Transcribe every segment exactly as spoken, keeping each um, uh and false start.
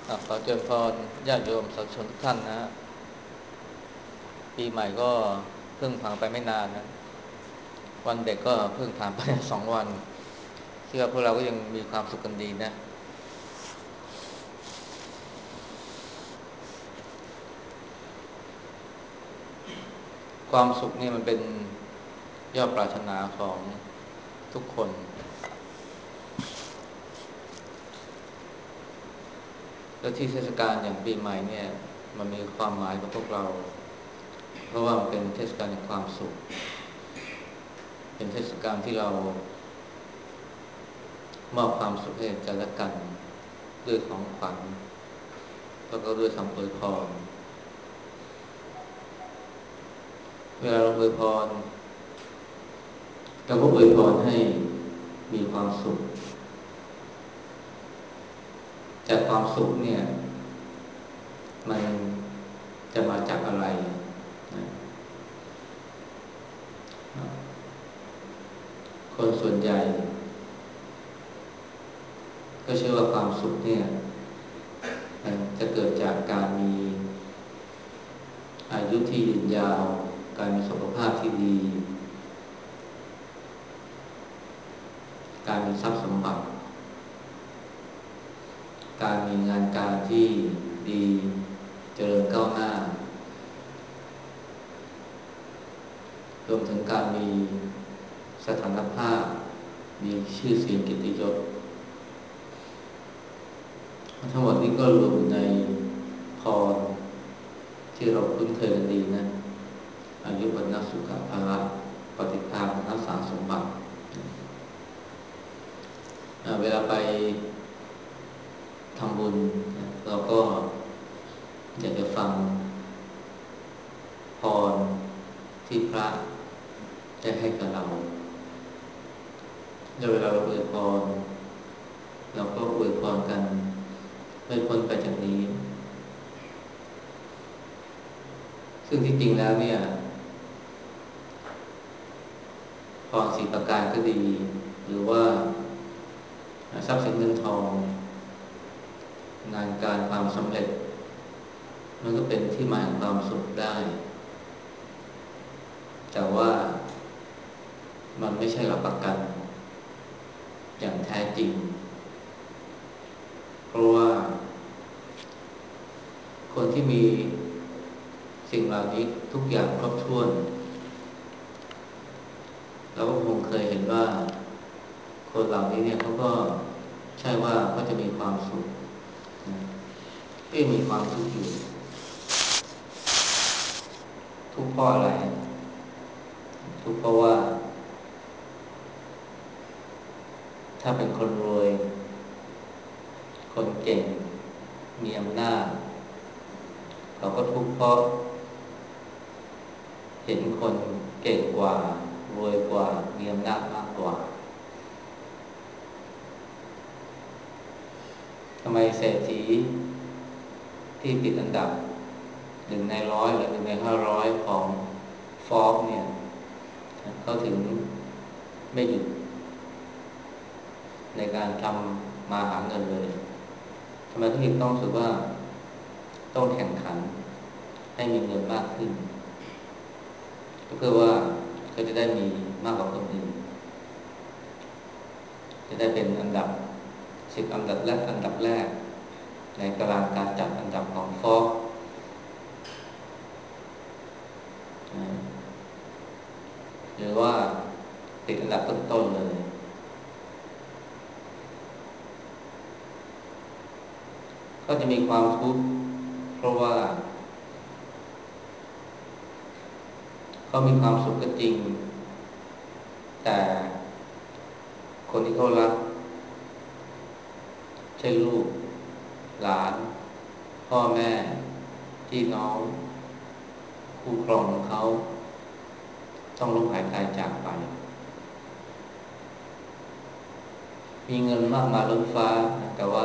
อ่ะขอเจริญพรญาติโยมสาธุชนทุกท่านนะฮะปีใหม่ก็เพิ่งผ่านไปไม่นานนะวันเด็กก็เพิ่งผ่านไปสองวันเชื่อพวกเราก็ยังมีความสุขกันดีนะความสุขนี่มันเป็นยอดปรารถนาของทุกคนและที่เทศกาลอย่างปีใหม่เนี่ยมันมีความหมายกับพวกเราเพราะว่ามันเป็นเทศกาลแห่งความสุขเป็นเทศกาลที่เรามอบความสุขให้กันและกันด้วยของขวัญแล้วก็ด้วยคำอวยพรเวลาเราอวยพรเราก็อวยพรให้มีความสุขจากความสุขเนี่ยมันจะมาจากอะไรนะคนส่วนใหญ่ก็เชื่อว่าความสุขเนี่ยมันจะเกิดจากการมีอายุที่ยืนยาวการมีสุขภาพที่ดีการมีทรัพย์สมบัติการมีงานการที่ดีเจริญก้าวหน้ารวมถึงการมีสถานภาพมีชื่อเสียงเกียรติยศทั้งหมดนี้ก็รวมอยู่ในพรที่เราคุ้นเคยกันดีนะอายุวันะสุขภาละปฏิภาณรักษาสมบัติเวลาไปทำบุญเราก็อยากจะฟังพรที่พระได้ให้กับเราแล้วเวลาเราอวยพรเราก็อวยพรกันไม่พ้นไปจากนี้ซึ่งที่จริงแล้วเนี่ยพรสี่ประการก็ดีหรือว่าทรัพย์สินเงินทองงานการความสำเร็จมันก็เป็นที่มาของความสุขได้แต่ว่ามันไม่ใช่หลักประกันอย่างแท้จริงเพราะว่าคนที่มีสิ่งเหล่านี้ทุกอย่างครบถ้วนเราก็คงเคยเห็นว่าคนเหล่านี้เนี่ยเขาก็ใช่ว่าเขาจะมีความสุขที่มีความทุกข์อยู่ทุกข์เพราะอะไรทุกข์เพราะว่าถ้าเป็นคนรวยคนเก่งมีอำนาจเขาก็ทุกข์เพราะเห็นคนเก่งกว่ารวยกว่ามีอำนาจมากกว่าทำไมเศรษฐีที่ติดอันดับหนึ่งในร้อยหรือหนึ่งในห้าร้อยของฟอร์บเนี่ยเขาถึงไม่หยุดในการทำมาหาเงินเลยทำไมเขาถึงต้องรู้สึกว่าต้องแข่งขันให้มีเงินมากขึ้นก็เพื่อว่าเขาจะได้มีมากกว่าคนอื่นจะได้เป็นอันดับสิบอันดับแรกอันดับแรกในตารางการจัดอันดับของฟอร์บหรือว่าติดอันดับต้นๆเลยก็จะมีความทุกข์เพราะว่าเขามีความสุขก็จริงแต่คนที่เขารักเช่นลูกหลานพ่อแม่พี่น้องคู่ครองของเขาต้องล้มหายตายจากไปมีเงินมากมายล้นฟ้าแต่ว่า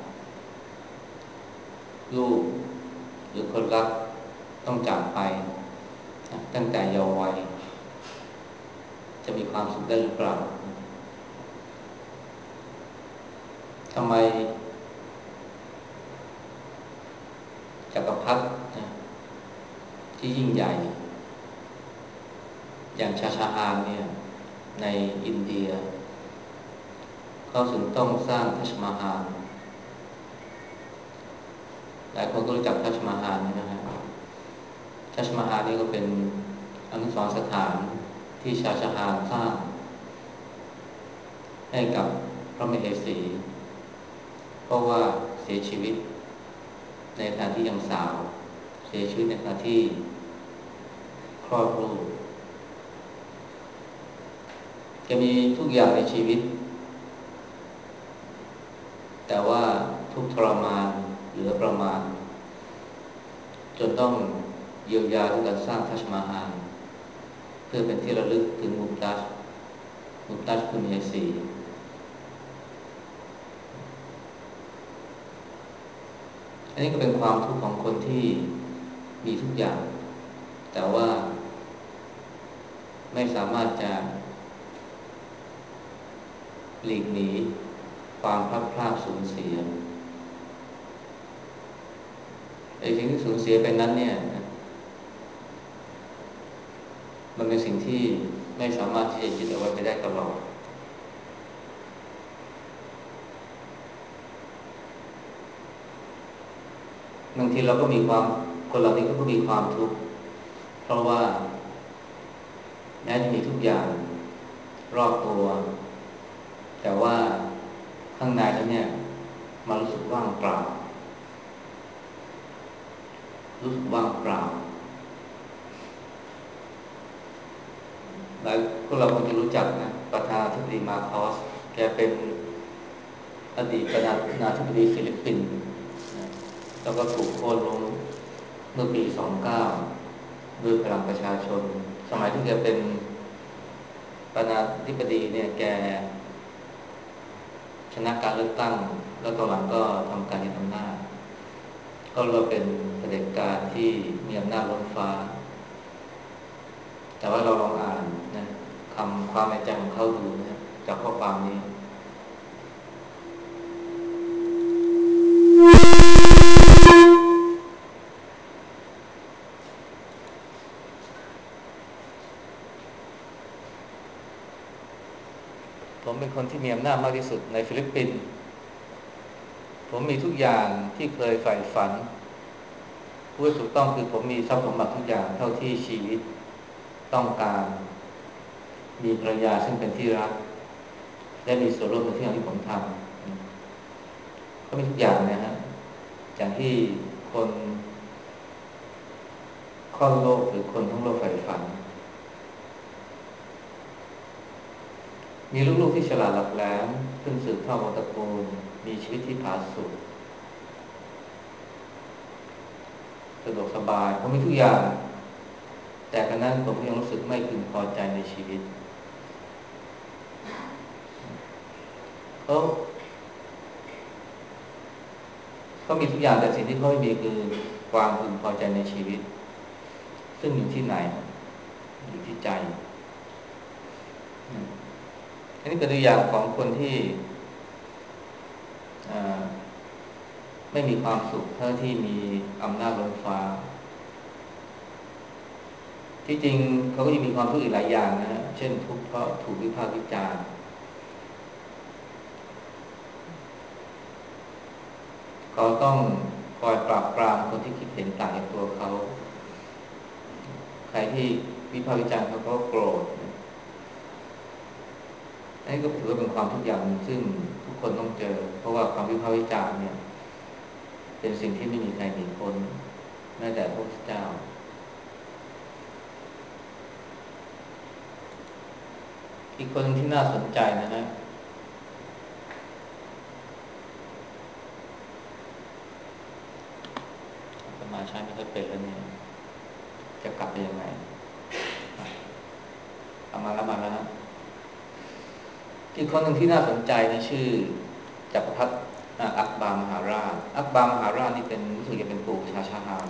ลูกหรือคนรักต้องจากไปตั้งแต่เยาว์วัยจะมีความสุขได้หรือเปล่าทำไมที่ยิ่งใหญ่อย่างชาชาอานเนี่ยในอินเดียเขาถึงต้องสร้างทัชมาฮาลหลายคนก็รู้จักทัชมาฮาลนะฮะทัชมาฮาลนี่ก็เป็นอนุสรณ์สถานที่ชาชาอานสร้างให้กับพระมเหสีเพราะว่าเสียชีวิตในขณะที่ยังสาวเสียชีวิตในขณะที่คลอดลูกจะมีทุกอย่างในชีวิตแต่ว่าทุกทรมานเหลือประมาณจนต้องเยียวยาด้วยการสร้างทัชมาฮาลเพื่อเป็นที่ระลึกถึงมุมตัสมุมตัสคุณเฮสีอันนี้ก็เป็นความทุกข์ของคนที่มีทุกอย่างแต่ว่าไม่สามารถจะหลีกหนีความพลัดพรากสูญเสียไอ้สิ่งที่สูญเสียไปนั้นเนี่ยมันเป็นสิ่งที่ไม่สามารถที่จะยึดเอาไว้ไปได้ตลอดบางทีเราก็มีความคนเรานี้ก็มีความทุกข์เพราะว่าแม้จะมีทุกอย่างรอบตัวแต่ว่าข้างในนั้นเนี่ยมันรู้สึกว่างเปล่ารู้สึกว่างเปล่าหลายพวกเราคงจะรู้จักนะประธานาธิบดีมาโคสแกเป็นอดีตประธานาธิบดีฟิลิปปินส์นะแล้วก็ถูกโค่นล้มเมื่อปีสองเก้าด้วยพลังประชาชนสมัยที่แกเป็นประธานาธิบดีเนี่ยแกชนะการเลือกตั้งแล้วตอนหลังก็ทำการยึดอำนาจก็เราเป็นเผด็จการที่มีอำนาจล้นฟ้าแต่ว่าเราลองอ่านนะคำความในใจของเขาดูนะจากข้อความนี้ผมเป็นคนที่มีอำนาจมากที่สุดในฟิลิปปินส์ผมมีทุกอย่างที่เคยใฝ่ฝันพูดถูกต้องคือผมมีทรัพย์สมบัติทุกอย่างเท่าที่ชีวิตต้องการมีภรรยาซึ่งเป็นที่รักและมีส่วนร่วมในที่อย่างที่ผมทำก็มีทุกอย่างนะฮะอย่างที่คนข้อโลกหรือคนทั้งโลกใฝ่ฝันมีลูกๆที่ฉลาดหลักแหลมขึ้นสืบทอดวงตระกูลมีชีวิตที่ผาสุกสะดวกสบายผมมีทุกอย่างแต่กระนั้นผมยังรู้สึกไม่พึงพอใจในชีวิตเขาเขามีทุกอย่างแต่สิ่งที่เขาไม่มีคือความพึงพอใจในชีวิตซึ่งอยู่ที่ไหนอยู่ที่ใจอันนี้เป็นตัวอย่างของคนที่ไม่มีความสุขเท่าที่มีอำนาจล้นฟ้าที่จริงเขาก็ยังมีความทุกข์อีกหลายอย่างนะเช่นทุกข์เพราะถูกวิพากษ์วิจารณ์เขาต้องคอยปราบปรามคนที่คิดเห็นต่างจากตัวเขาใครที่วิพากษ์วิจารณ์เขาก็โกรธอันนี้ก็ถือว่าเป็นความทุกข์อย่างหนึ่งซึ่งทุกคนต้องเจอเพราะว่าความวิพากษ์วิจารณ์เนี่ยเป็นสิ่งที่ไม่มีใครหนีพ้นแม้แต่พระพุทธเจ้าอีกคนที่น่าสนใจนะฮะสมาใช้ไม่ค่อยเป็นแล้วเนี่ยจะกลับไปยังไงเอามาแล้วมาแล้วนะอีกคนหนึ่งที่น่าสนใจนะชื่อจักรพรรดิอักบารมหาราชอักบารมหาราชนี่เป็นรู้สึกจะเป็นปู่ชาชาฮาน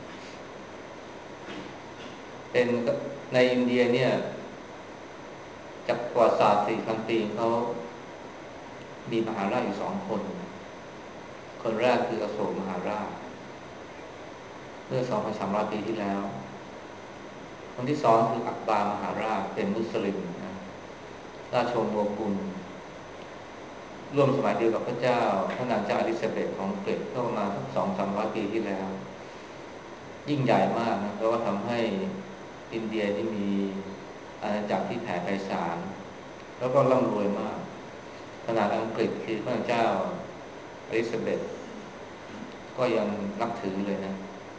เป็นในอินเดียเนี่ยจากประวัติศาสตร์สี่พันปีเขามีมหาราชอยู่สองคนคนแรกคืออโศกมหาราชเมื่อ สองพันสามร้อย ปีที่แล้วคนที่สองคืออักบาร์มหาราชเป็นมุสลิมนะราชวงศ์โมกุลร่วมสมัยเดียวกับพระเจ้าพระนางเจ้าอลิซาเบธของอังกฤษก็ประมาณสักสองสามร้อยปีที่แล้วยิ่งใหญ่มากนะเพราะว่าทำให้อินเดียที่มีอาณาจักรที่แผ่ไพศาลแล้วก็ร่ำรวยมากขนาดอังกฤษคือพระนางเจ้าอลิซาเบธก็ยังนับถือเลยนะ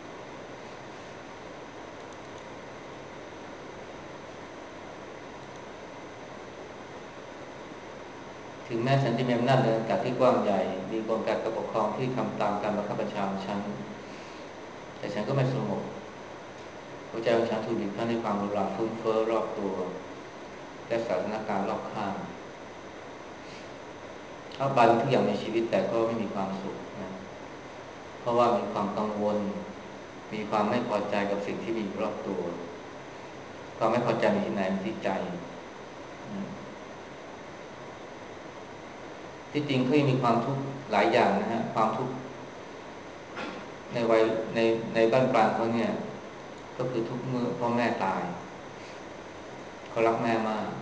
ถึงแม้ฉันจะมีอำนาจในอากาศที่กว้างใหญ่มีกลไกการปกครองที่ทำตามการบังคับบัญชาของฉันแต่ฉันก็ไม่สงบหัวใจของฉันถูกบีบคั้นด้วยความหรูหราฟุ้งเฟ้อรอบตัวและสถานการณ์รอบข้างเขาบานทุกอย่างในชีวิตแต่ก็ไม่มีความสุขนะเพราะว่ามีความกังวลมีความไม่พอใจกับสิ่งที่มีรอบตัวความไม่พอใจมีที่ไหนมีที่ใจนะที่จริงเขายังมีความทุกข์หลายอย่างนะฮะความทุกข์ในวัยในในบ้านปลายเขาเนี่ยก็คือทุกเมื่อพ่อแม่ตายเขารักแม่มาก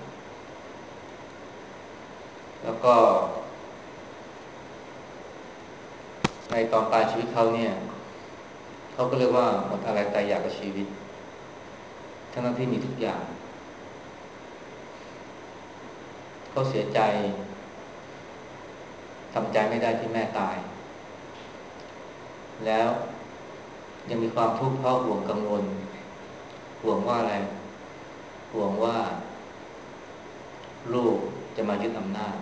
แล้วก็ในตอนปลายชีวิตเขาเนี่ยเขาก็เรียกว่าหมดอะไรตายอยากกับชีวิตทั้งที่มีทุกอย่างเขาเสียใจทำใจไม่ได้ที่แม่ตายแล้วยังมีความทุกข์เพราะห่วงกังวลห่วงว่าอะไรห่วงว่าลูกจะมายึดอำนาจ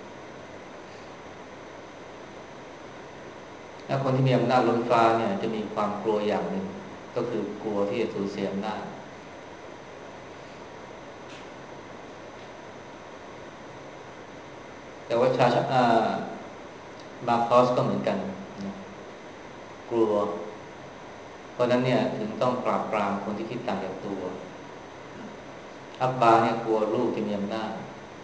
และคนที่มีอำนาจล้นฟ้าเนี่ยจะมีความกลัวอย่างหนึ่งก็คือกลัวที่จะสูญเสียอำนาจแต่ว่าชาชามาคอสก็เหมือนกันนะกลัวเพราะนั้นเนี่ยถึงต้องปราบปรามคนที่คิดต่างจากตัวอับบาเนี่ยกลัวลูกจะมีอำนาจ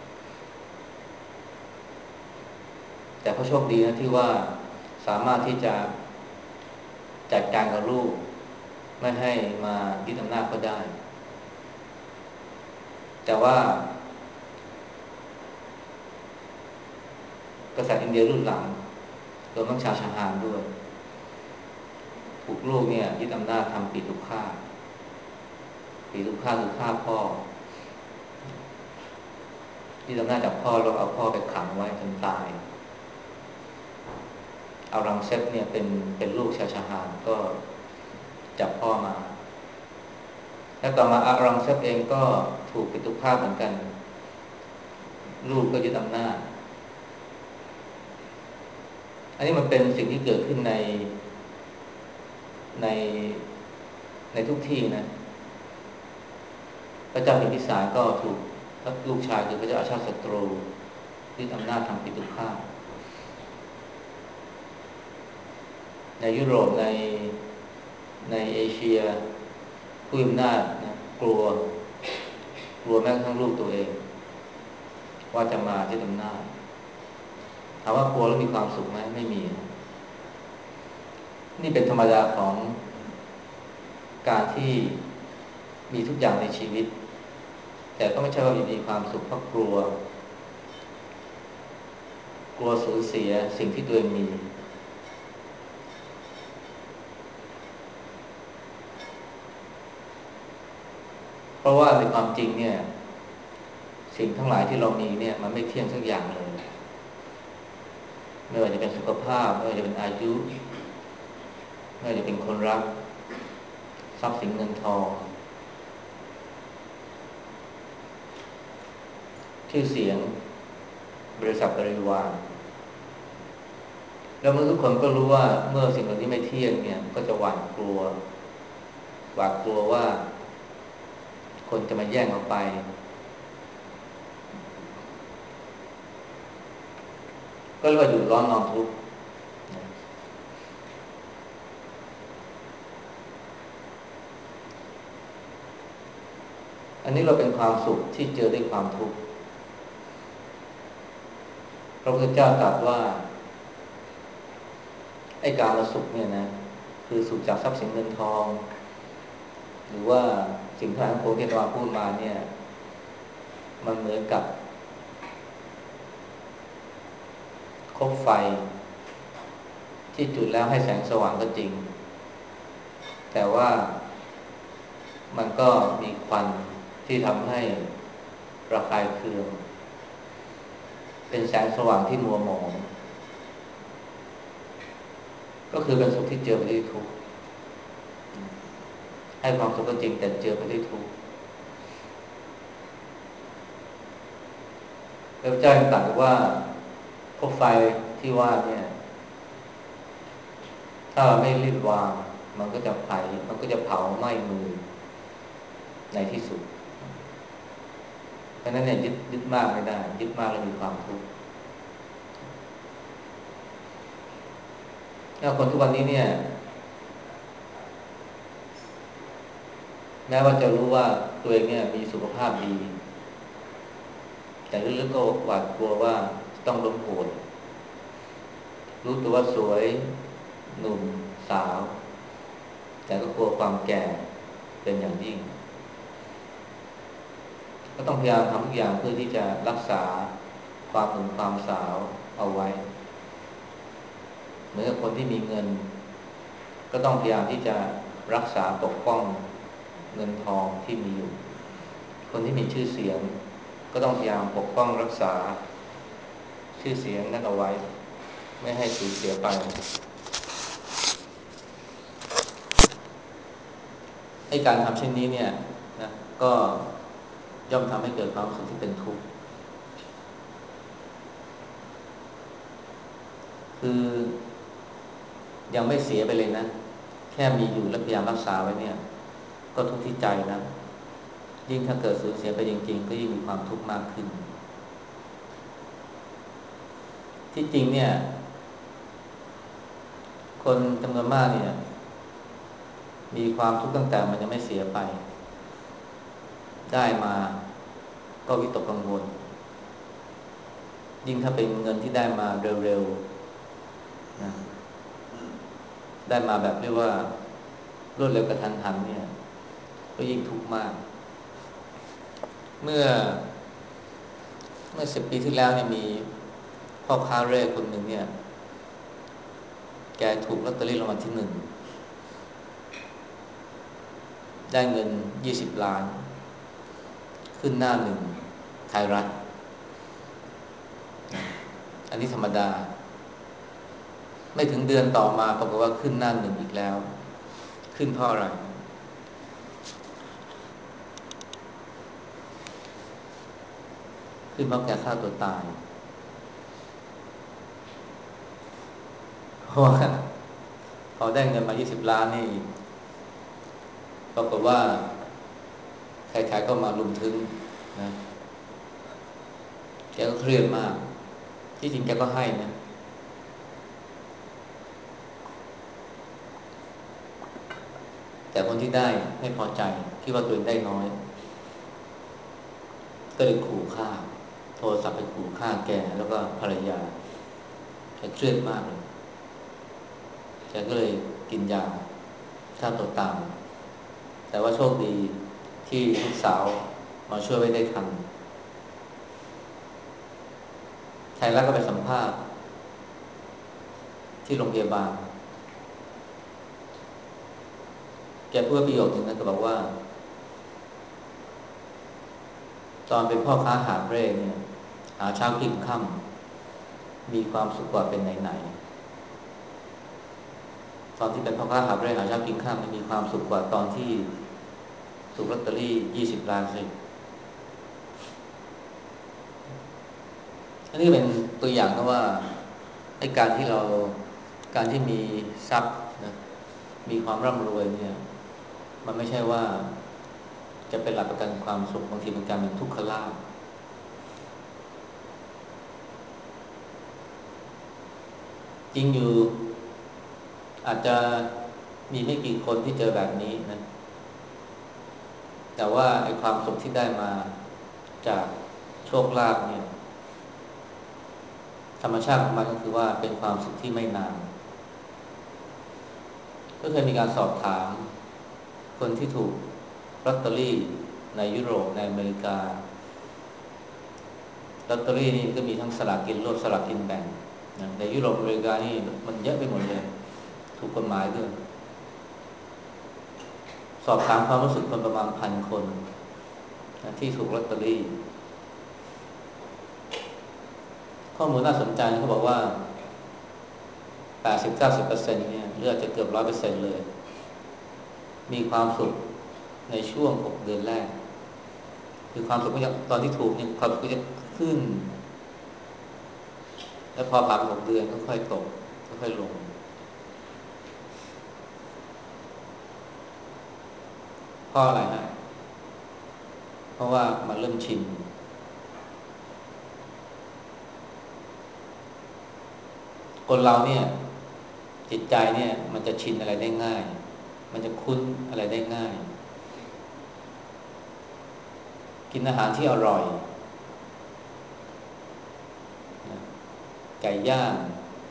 แต่เขาโชคดีนะที่ว่าสามารถที่จะจัดการกับลูกไม่ให้มายึดอำนาจก็ได้แต่ว่ากษัตริย์อินเดียรุ่นหลังรวมทั้งชาวชาฮานด้วยถูกลูกเนี่ยยึดอำนาจทำปีตุฆาตปีตุฆาตคือฆ่าพ่อยึดอำนาจจากพ่อแล้วเอาพ่อไปขังไว้จนตายอารังเซปเนี่ยเป็นเป็นลูกชาวชาฮานก็จับพ่อมาแล้วต่อมาอารังเซปเองก็ถูกปีตุฆาตเหมือนกันลูกก็ยึดอำนาจอันนี้มันเป็นสิ่งที่เกิดขึ้นในในในทุกที่นะพระเจ้าพิมพิสารก็ถูกลูกชายคือพระเจ้าอาชาติศัตรูยึดอำนาจทำปิตุฆาตในยุโรปในในเอเชียผู้มีอำนาจนะกลัวกลัวแม้กระทั่งลูกตัวเองว่าจะมายึดอำนาจถามว่ากลัวแล้วมีความสุขไหมไม่มีนี่เป็นธรรมดาของการที่มีทุกอย่างในชีวิตแต่ก็ไม่ใช่ว่ามีความสุขเพราะกลัวกลัวสูญเสียสิ่งที่ตัวเองมีเพราะว่าในความจริงเนี่ยสิ่งทั้งหลายที่เรามีเนี่ยมันไม่เที่ยงสักอย่างเลยไม่ว่าจะเป็นสุขภาพไม่ว่าจะเป็นอายุไม่ว่าจะเป็นคนรักทรัพย์สินเงินทองชื่อเสียงบริษัทบริวารแล้วเมื่อทุกคนก็รู้ว่าเมื่อสิ่งเหล่านี้ไม่เที่ยงเนี่ยก็จะหวาดกลัวหวาดกลัวว่าคนจะมาแย่งเอาไปก็เรียกว่าอยู่ร้อนนอนทุกข์อันนี้เราเป็นความสุขที่เจอด้วยความทุกข์พระพุทธเจ้าตรัสว่าไอ้การมาสุขเนี่ยนะคือสุขจากทรัพย์สินเงินทองหรือว่าสิ่งที่ทั้งปวงที่อาตมาพูดมาเนี่ยมันเหมือนกับคบไฟที่จุดแล้วให้แสงสว่างก็จริงแต่ว่ามันก็มีควันที่ทำให้ระคายเคืองเป็นแสงสว่างที่มัวหมองก็คือเป็นสุขที่เจือไปด้วยทุกข์ให้ความสุขก็จริงแต่เจือไปด้วยทุกข์พระเจ้าตรัสว่าพวกไฟที่ว่าเนี่ยถ้าเราไม่รีบวางมันก็จะไผมันก็จะเผาไหม้มือในที่สุดเพราะนั้นเนี่ยยึดยึดมากไม่ได้ยึดมากแล้วมีความทุกข์แล้วคนทุกวันนี้เนี่ยแม้ว่าจะรู้ว่าตัวเองเนี่ยมีสุขภาพดีแต่ลึกๆก็หวาดกลัวว่าต้องล้มป่วยรู้ตัวว่าสวยหนุ่มสาวแต่ก็กลัวความแก่เป็นอย่างยิ่งก็ต้องพยายามทำทุกอย่างเพื่อที่จะรักษาความหนุ่มความสาวเอาไว้เหมือนกับคนที่มีเงินก็ต้องพยายามที่จะรักษาปกป้องเงินทองที่มีอยู่คนที่มีชื่อเสียงก็ต้องพยายามปกป้องรักษาชื่อเสียงนั้นเอาไว้ไม่ให้สูญเสียไปให้การทำเช่นนี้เนี่ยนะก็ย่อมทำให้เกิดความรู้สึกที่เป็นทุกข์คือยังไม่เสียไปเลยนะแค่มีอยู่และพยายามรักษาไว้เนี่ยก็ทุกข์ที่ใจนะยิ่งถ้าเกิดสูญเสียไปจริงๆก็ยิ่งมีความทุกข์มากขึ้นที่จริงเนี่ยคนจำนวนมากเนี่ยมีความทุกข์ตั้งแต่มันยังไม่เสียไปได้มาก็วิตกกังวลยิ่งถ้าเป็นเงินที่ได้มาเร็วๆนะได้มาแบบเรียกว่ารวดเร็วกระทันหันเนี่ยก็ยิ่งทุกข์มากเมื่อเมื่อสิบปีที่แล้วเนี่ยมีพ่อค้าเร่คนหนึ่งเนี่ยแกถูกลอตเตอรี่รางวัลที่หนึ่งได้เงินยี่สิบล้านขึ้นหน้าหนึ่งไทยรัฐอันนี้ธรรมดาไม่ถึงเดือนต่อมาปรากฏว่าขึ้นหน้าหนึ่งอีกแล้วขึ้นเพราะอะไรขึ้นเพราะแกฆ่าตัวตายเพราะว่าพอได้เงินมายี่สิบล้านนี่ปรากฏว่าใครๆก็มาลุมทึ้งนะแกก็เครียดมากที่จริงแกก็ให้นะแต่คนที่ได้ไม่พอใจคิดว่าตัวเองได้น้อยก็เลยขู่ฆ่าโทรศัพท์ไปขู่ฆ่าแกแล้วก็ภรรยาแกเครียดมากเลยแกก็เลยกินยาฆ่าตัวตายแต่ว่าโชคดีที่ลูกสาวมาช่วยไว้ได้ทันไทยรัฐก็ไปสัมภาษณ์ที่โรงพยาบาลแกพูดประโยคนึงนะก็บอกว่าตอนเป็นพ่อค้าหาบเร่เนี่ยหาเช้ากินค่ำมีความสุขกว่าเป็นไหนๆตอนที่เป็นพ่อค้าหาบเร่หาเช้ากินค่ำมันมีความสุขกว่าตอนที่ถูกลอตเตอรี่ยี่สิบล้านสิอันนี้เป็นตัวอย่างนะว่าไอ้การที่เราการที่มีทรัพย์นะมีความร่ำรวยเนี่ยมันไม่ใช่ว่าจะเป็นหลักประกันความสุขบางทีมันกลายเป็นทุกขลาภจริงอยู่อาจจะมีไม่กี่คนที่เจอแบบนี้นะแต่ว่าไอ้ความสุขที่ได้มาจากโชคลาภเนี่ยธรรมชาติของมันก็คือว่าเป็นความสุขที่ไม่นานก็เคยมีการสอบถามคนที่ถูกลอตเตอรี่ในยุโรปในอเมริกาลอตเตอรี่นี่ก็มีทั้งสลากกินรวบสลากกินแบ่งนะในยุโรปอเมริกานี่มันเยอะไปหมดเลยถูกกฎหมายด้วยสอบถามความรู้สึกคนประมาณพันคนนะที่ถูกลอตเตอรี่ข้อมูลน่าสนใจเขาบอกว่า แปดสิบถึงเก้าสิบเปอร์เซ็นต์ เนี่ยหรืออาจจะเกือบ ร้อยเปอร์เซ็นต์ เลยมีความสุขในช่วงหกเดือนแรกคือความสุขก็จะตอนที่ถูกเนี่ยความสุขก็จะขึ้นแล้วพอผ่านหกเดือนก็ค่อยตกก็ค่อยลงเพราะอะไรฮะเพราะว่ามันเริ่มชินคนเราเนี่ยจิตใจเนี่ยมันจะชินอะไรได้ง่ายมันจะคุ้นอะไรได้ง่ายกินอาหารที่อร่อยไก่ย่าง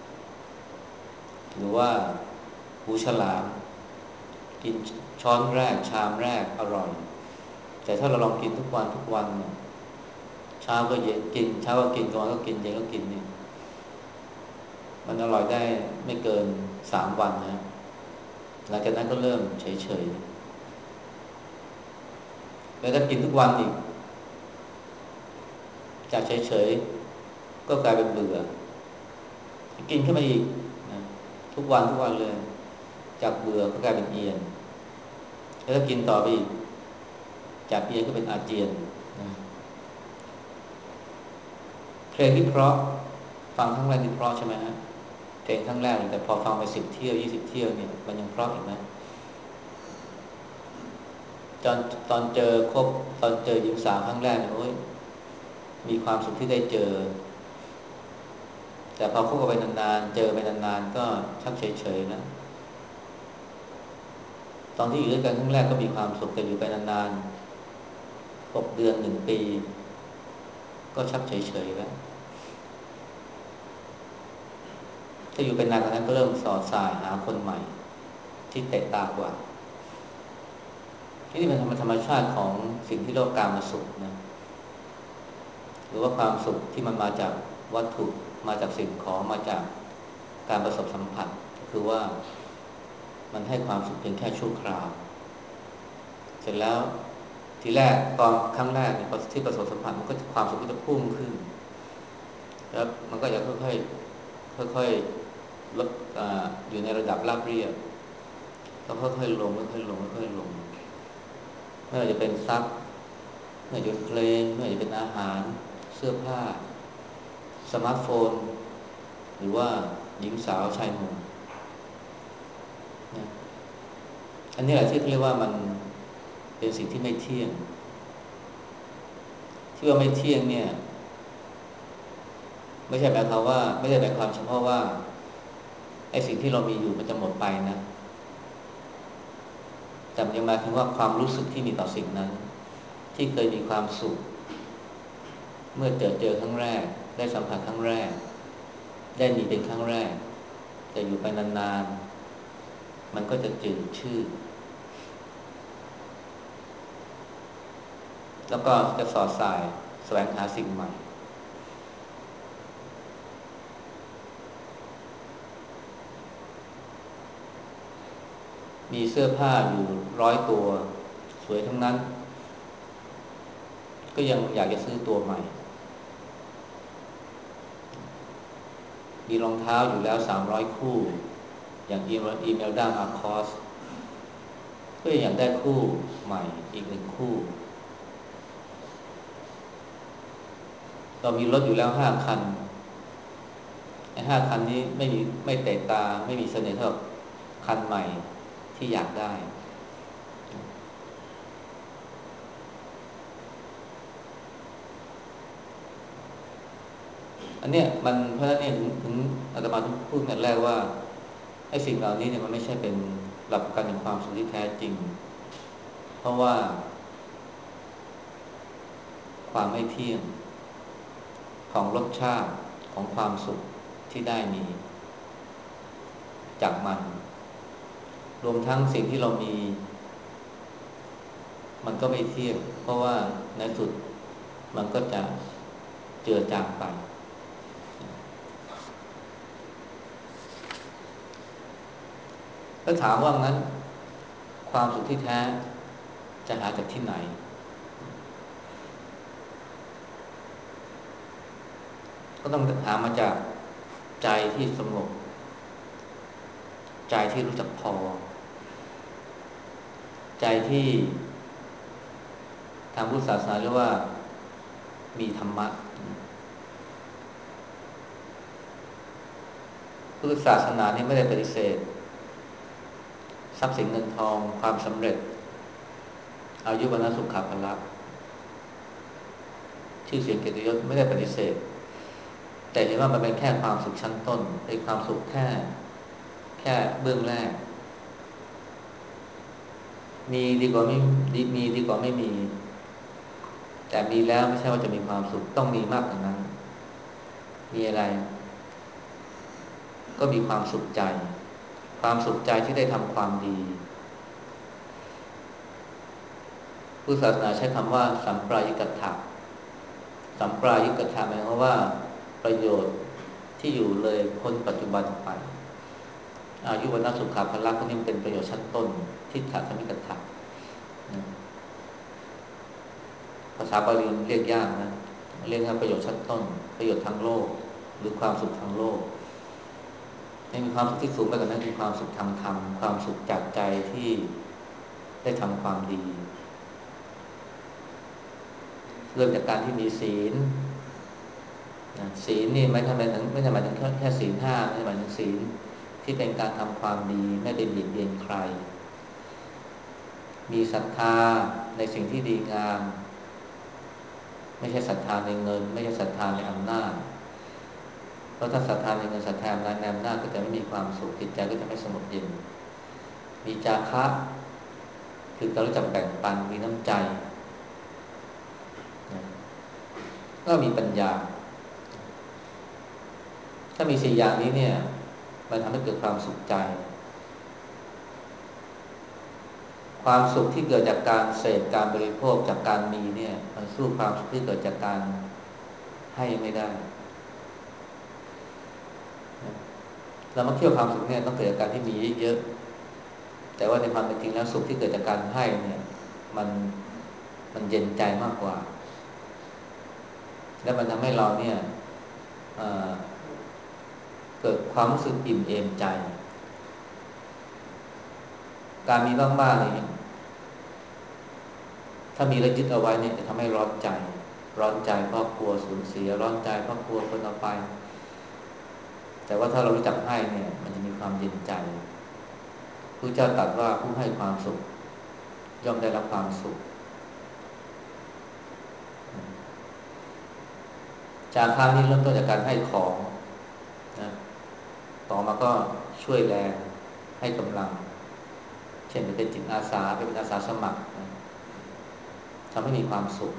หรือว่าหูฉลามกินช้อนแรกชามแรกอร่อยแต่ถ้าเราลองกินทุกวันทุกวันเนี่ยเช้าก็เย็นกินเช้าก็กินกลางวันก็กินเย็นก็กินเนี่ยมันอร่อยได้ไม่เกินสามวันนะหลังจากนั้นก็เริ่มเฉยๆแล้วถ้ากินทุกวันอีกจากเฉยๆก็กลายเป็นเบื่อกินขึ้นมาอีกนะทุกวันทุกวันเลยจากเบื่อก็กลายเป็นเอียนแล้วถ้ากินต่อไปอีกจากเอียนก็เป็นอาเจียนนะเพลงที่เพราะฟังครั้งแรกที่เพราะใช่ไหมฮะเพลงครั้งแรกแต่พอฟังไปสิบเที่ยวยี่สิบเที่ยวเนี่ยมันยังเพราะอีกไหมตอนตอนเจอคบตอนเจอหญิงสาวครั้งแรกเนี่ยโอ้ยมีความสุขที่ได้เจอแต่พอคบกันไปนานๆเจอไปนานๆก็ชักเฉยๆนะตอนที่อยู่ด้วยกันครั้งแรกก็มีความสุขแต่อยู่ไปนานๆหกเดือนหนึ่งปีก็ชักเฉยๆแล้วถ้าอยู่เป็นนานกว่านั้นก็เริ่มสอดสายหาคนใหม่ที่เตะตากว่านี่เป็นธรรมธรรมชาติของสิ่งที่เรียกว่าการมาสุขนะหรือว่าความสุขที่มันมาจากวัตถุมาจากสิ่งของมาจากการประสบสัมผัสก็คือว่ามันให้ความสุขเพียงแค่ชั่วคราวเสร็จแล้วทีแรกตอนครั้งแรกเนี่ยที่ประสบสัมผัสมันก็ความสุขก็จะพุ่งขึ้นแล้วมันก็จะค่อยๆค่อยๆลดออยู่ในระดับราบเรียบแล้วค่อยๆลงค่อยๆลงค่อยๆลงไม่ว่าจะเป็นทรัพย์ไม่ว่าจะเป็นเพลงไม่ว่าจะเป็นอาหารเสื้อผ้าสมาร์ทโฟนหรือว่าหญิงสาวชายหนุ่มนะอันนี้แหละที่เรียกว่ามันเป็นสิ่งที่ไม่เที่ยงที่ว่าไม่เที่ยงเนี่ยไม่ใช่หมายความว่าไม่ได้หมายความเฉพาะว่าไอ้สิ่งที่เรามีอยู่มันจะหมดไปนะแต่มันยังหมายถึงว่าความรู้สึกที่มีต่อสิ่งนั้นที่เคยมีความสุขเมื่อเจอเจอครั้งแรกได้สัมผัสครั้งแรกได้มีเป็นครั้งแรกแต่อยู่ไปนานๆมันก็จะจืดชืดแล้วก็จะสอดสายแสวงหาสิ่งใหม่มีเสื้อผ้าอยู่ร้อยตัวสวยทั้งนั้นก็ยังอยากจะซื้อตัวใหม่มีรองเท้าอยู่แล้วสามร้อยคู่อย่างอีเมลด้าอาร์คอสก็ยังอยากได้คู่ใหม่อีกหนึ่งคู่เรามีรถอยู่แล้วห้าคันไอ้ห้าคันนี้ไม่มีไม่เตะตาไม่มีเสน่ห์เท่าคันใหม่ที่อยากได้อันเนี้ยมันเพราะฉะนั้นเนี่ยถึงถึงอาตมาถึงพูดแต่แรกว่าไอ้สิ่งเหล่านี้เนี่ยมันไม่ใช่เป็นหลักประกันแห่งความสุขที่แท้จริงเพราะว่าความไม่เที่ยงของรสชาติของความสุขที่ได้มีจากมันรวมทั้งสิ่งที่เรามีมันก็ไม่เที่ยงเพราะว่าในสุดมันก็จะเจือจางไปแล้วถามว่างั้นความสุขที่แท้จะหาจากที่ไหนก็ต้องหามาจากใจที่สงบใจที่รู้จักพอใจที่ทางพุทธศาสนาเรียกว่ามีธรรมะพุทธศาสนานี่ไม่ได้ปฏิเสธทรัพย์สินเงินทองความสำเร็จอายุวันสุขภาละชื่อเสียงเกียรติยศไม่ได้ปฏิเสธแต่เห็นว่ามันเป็นแค่ความสุขชั้นต้นเป็นความสุขแค่แค่เบื้องแรกมีดีกว่าไม่ดีมีดีกว่าไม่มีแต่มีแล้วไม่ใช่ว่าจะมีความสุขต้องมีมากกว่านั้นมีอะไรก็มีความสุขใจความสุขใจที่ได้ทำความดีพุทธศาสนาใช้คำว่าสัมปรายิกัตถะสัมปรายิกัตถะหมายความว่าประโยชน์ที่อยู่เลยพ้นปัจจุบันไปอายุวันสุขภาละพวกนี้เป็นประโยชน์ชั้นต้นทิฏฐธรรมิกัตถะภาษาบาลีเรียกยากนะเรียกว่าประโยชน์ชั้นต้นประโยชน์ทางโลกหรือความสุขทางโลกให้มีความสุขที่สูงไปกว่านั้นคือความสุขทางธรรมความสุขจากใจที่ได้ทำความดีเริ่มจากการที่มีศีลศีลนี่ไม่ใช่หมายถึงไม่ใช่หมายถึงแค่แค่ศีลห้าไม่ใช่หมายถึงศีลที่เป็นการทำความดีไม่เป็นเบียดเบียนใครมีศรัทธาในสิ่งที่ดีงามไม่ใช่ศรัทธาในเงินไม่ใช่ศรัทธาในอำนาจเพราะถ้าศรัทธาในเงินศรัทธาในอำนาจก็จะไม่มีความสุขจิตใจก็จะไม่สงบเย็นมีจาคะคือการรู้จักแบ่งปันมีน้ำใจก็มีปัญญาถ้ามีสี่อย่างนี้เนี่ยมันทำให้เกิดความสุขใจความสุขที่เกิดจากการเสพการบริโภคจากการมีเนี่ยมันสู้ความสุขที่เกิดจากการให้ไม่ได้เรามาเที่ยวความสุขเนี่ยต้องเกิดจากการที่มีเยอะๆแต่ว่าในความเป็นจริงแล้วสุขที่เกิดจากการให้เนี่ยมันมันเย็นใจมากกว่าและมันทำให้เราเนี่ยเเกิดความรู้สึกอิ่มเอมใจการมีมากๆเนี่ยถ้ามีแล้วยึดเอาไว้เนี่ยจะทำให้ร้อนใจร้อนใจเพราะกลัวสูญเสียร้อนใจเพราะกลัวคนเอาไปแต่ว่าถ้าเรารู้จักให้เนี่ยมันจะมีความเย็นใจพระเจ้าตรัสว่าผู้ให้ความสุขย่อมได้รับความสุขจาคะนี้เริ่มต้นจากการให้ของนะต่อมาก็ช่วยแรงให้กำลังเช่นไปเป็นจิตอาสาไปเป็นอาสาสมัครนะทำให้มีความสุข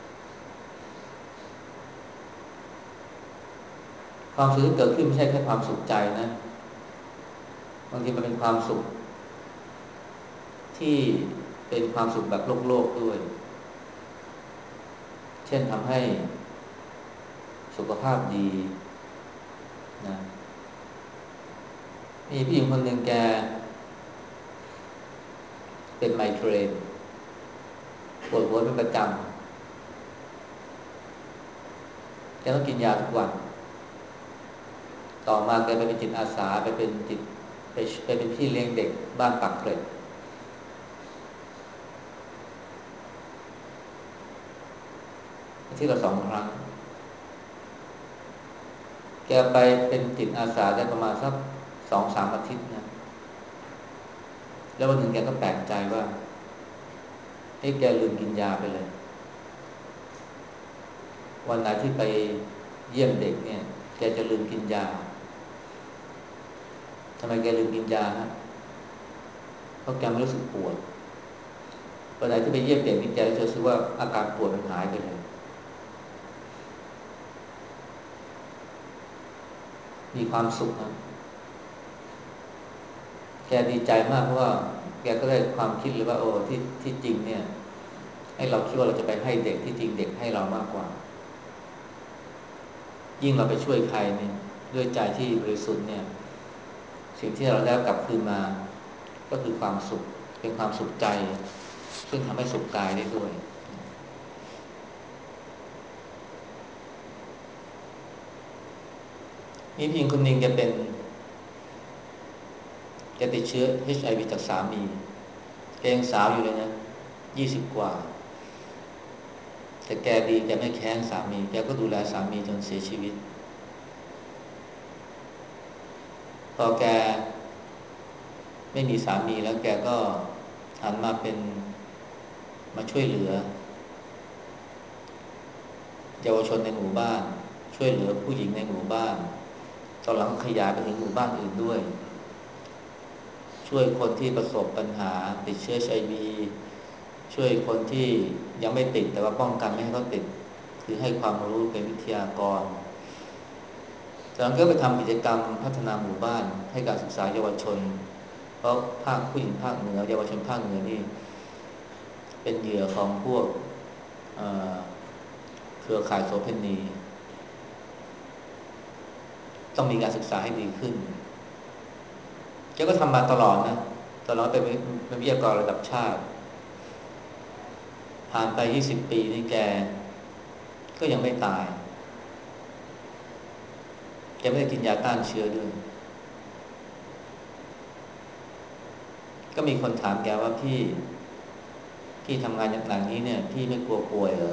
ความสุขที่เกิดขึ้นไม่ใช่แค่ความสุขใจนะบางทีมันเป็นความสุขที่เป็นความสุขแบบโลกโลกด้วยเช่นทำให้สุขภาพดีนะมีผู้หญิงคนหนึ่งแกเป็นไมเกรนปวดหัวเป็นประจำแกต้องกินยาทุกวันต่อมาแกไปเป็นจิตอาสาไปเป็นจิตไปไปเป็นพี่เลี้ยงเด็กบ้านปากเกร็ดที่ละสองครั้งแกไปเป็นจิตอาสาได้ประมาณสักสองสามอาทิตย์นะแล้ววันหนึ่งแกก็แปลกใจว่าเอ้แกลืมกินยาไปเลยวันไหนที่ไปเยี่ยมเด็กเนี่ยแกจะลืมกินยาทำไมแกลืมกินยาฮะเพราะแกไม่รู้สึกปวดวันไหนที่ไปเยี่ยมเด็กนี่แกจะรู้สึกว่าอาการปวดมันหายไปเลยมีความสุขนะแกดีใจมากเพราะว่าแกก็ได้ความคิดเลยว่าโอ้ที่ที่จริงเนี่ยให้เราคิดว่าเราจะไปให้เด็กที่จริงเด็กให้เรามากกว่ายิ่งเราไปช่วยใครเนี่ยด้วยใจที่บริสุทธิ์เนี่ยสิ่งที่เราได้กลับคืนมาก็คือความสุขเป็นความสุขใจซึ่งทำให้สุขกายได้ด้วยมีผู้หญิงคนหนึ่งจะเป็นจะติดเชื้อ เอช ไอ วี จากสามีแกยังสาวอยู่เลยนะยี่สิบกว่าแต่แกดีแกไม่แค้นสามีแกก็ดูแลสามีจนเสียชีวิตพอแกไม่มีสามีแล้วแกก็หันมาเป็นมาช่วยเหลือเยาวชนในหมู่บ้านช่วยเหลือผู้หญิงในหมู่บ้านตอนหลังขยายไปถึงหมู่บ้านอื่นด้วยช่วยคนที่ประสบปัญหาติดเชื้อ เอช ไอ วี ช่วยคนที่ยังไม่ติดแต่ว่าป้องกันไม่ให้เขาติดคือให้ความรู้เป็นวิทยากรจากนั้นก็ไปทำกิจกรรมพัฒนาหมู่บ้านให้การศึกษาเยาวชนเพราะภาคผู้หญิงภาคเหนือเยาวชนภาคเหนือนี่เป็นเหยื่อของพวกเครือข่ายโสเภณีต้องมีการศึกษาให้ดีขึ้นแกก็ทำมาตลอดนะตลอดเป็นเป็นวิทยากรระดับชาติผ่านไปยี่สิบปีนี่แกก็ยังไม่ตายแกไม่ได้กินยาต้านเชื้อด้วยก็มีคนถามแกว่าพี่พี่ทำงานอย่างหนักนี้เนี่ยพี่ไม่กลัวป่วยเหรอ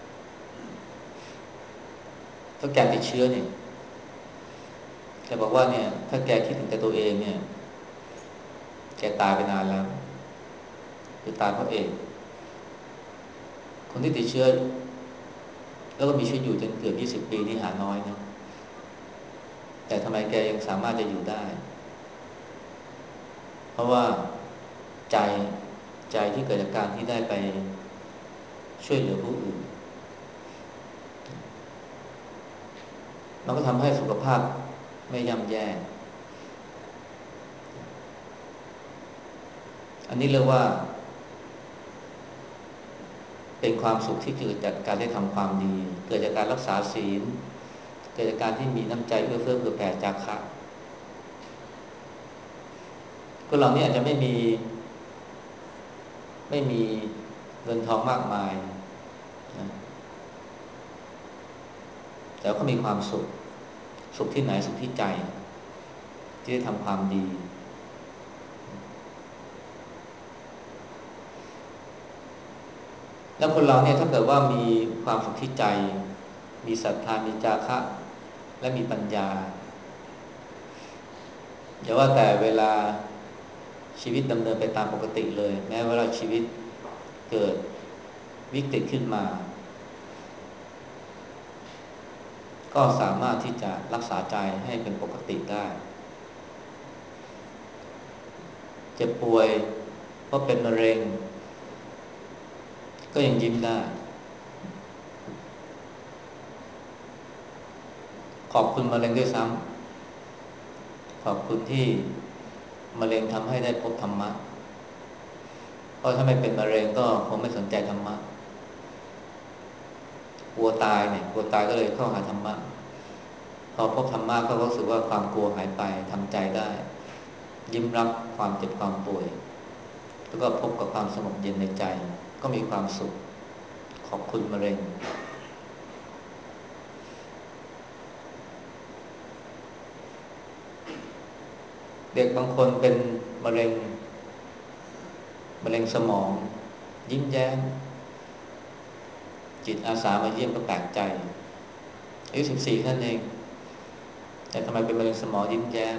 ก็แกติดเชื้อเนี่ยแกบอกว่าเนี่ยถ้าแกคิดถึงแต่ตัวเองเนี่ยแกตายไปนานแล้วคือตายเพราะเองคนที่ติดเชื้อแล้วก็มีชีวิตอยู่จนเกือบยี่สิบปีนี่หาน้อยนะแต่ทำไมแกยังสามารถจะอยู่ได้เพราะว่าใจใจที่เกิดจากการที่ได้ไปช่วยเหลือผู้อื่นมันก็ทำให้สุขภาพไม่ย่ำแย่อันนี้เรียกว่าเป็นความสุขที่เกิดจากการได้ทำความดีเกิดจากการรักษาศีลเกิดจากการที่มีน้ำใจเอื้อเฟื้อเผื่อแผ่จาคะคนเหล่านี้อาจจะไม่มีไม่มีเงินทองมากมายนะแต่ก็มีความสุขสุขที่ไหนสุขที่ใจที่ได้ทำความดีแล้วคนเราเนี่ยถ้าเกิดว่ามีความสุขที่ใจมีศรัทธามีจาคะและมีปัญญาอย่าว่าแต่เวลาชีวิตดำเนินไปตามปกติเลยแม้เวลาชีวิตเกิดวิกฤตขึ้นมาก็สามารถที่จะรักษาใจให้เป็นปกติได้เจ็บป่วยเพราะเป็นมะเร็งก็ยังยิ้มได้ขอบคุณมะเร็งด้วยซ้ำขอบคุณที่มะเร็งทำให้ได้พบธรรมะเพราะถ้าไม่เป็นมะเร็งก็คงไม่สนใจธรรมะกลัวตายเนี่ยกลัวตายก็เลยเข้าหาธรรมะพอพบธรรมะก็รู้สึกว่าความกลัวหายไปทำใจได้ยิ้มรับความเจ็บความป่วยแล้วก็พบกับความสงบเย็นในใจก็มีความสุขขอบคุณมะเร็งเด็กบางคนเป็นมะเร็งมะเร็งสมองยิ้มแย้มจิตอาสามาเยี่ยมก็แปลกใจอายุสิบสี่นั่นเองแต่ทำไมเป็นมะเร็งสมองยิ้มแย้ม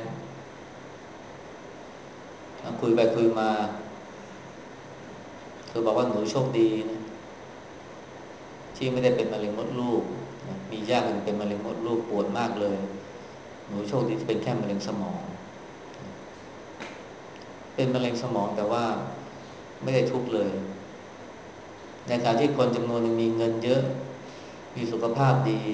คุยไปคุยมาเธอบอกว่าหนูโชคดีนะที่ไม่ได้เป็นมะเร็งมดลูกนะมีญาติเป็นมะเร็งมดลูกปวดมากเลยหนูโชคดีที่เป็นแค่มะเร็งสมองเป็นมะเร็งสมองแต่ว่าไม่ได้ทุกข์เลยในขณะที่คนจำนวนหนึ่งมีเงินเยอะมีสุขภาพดี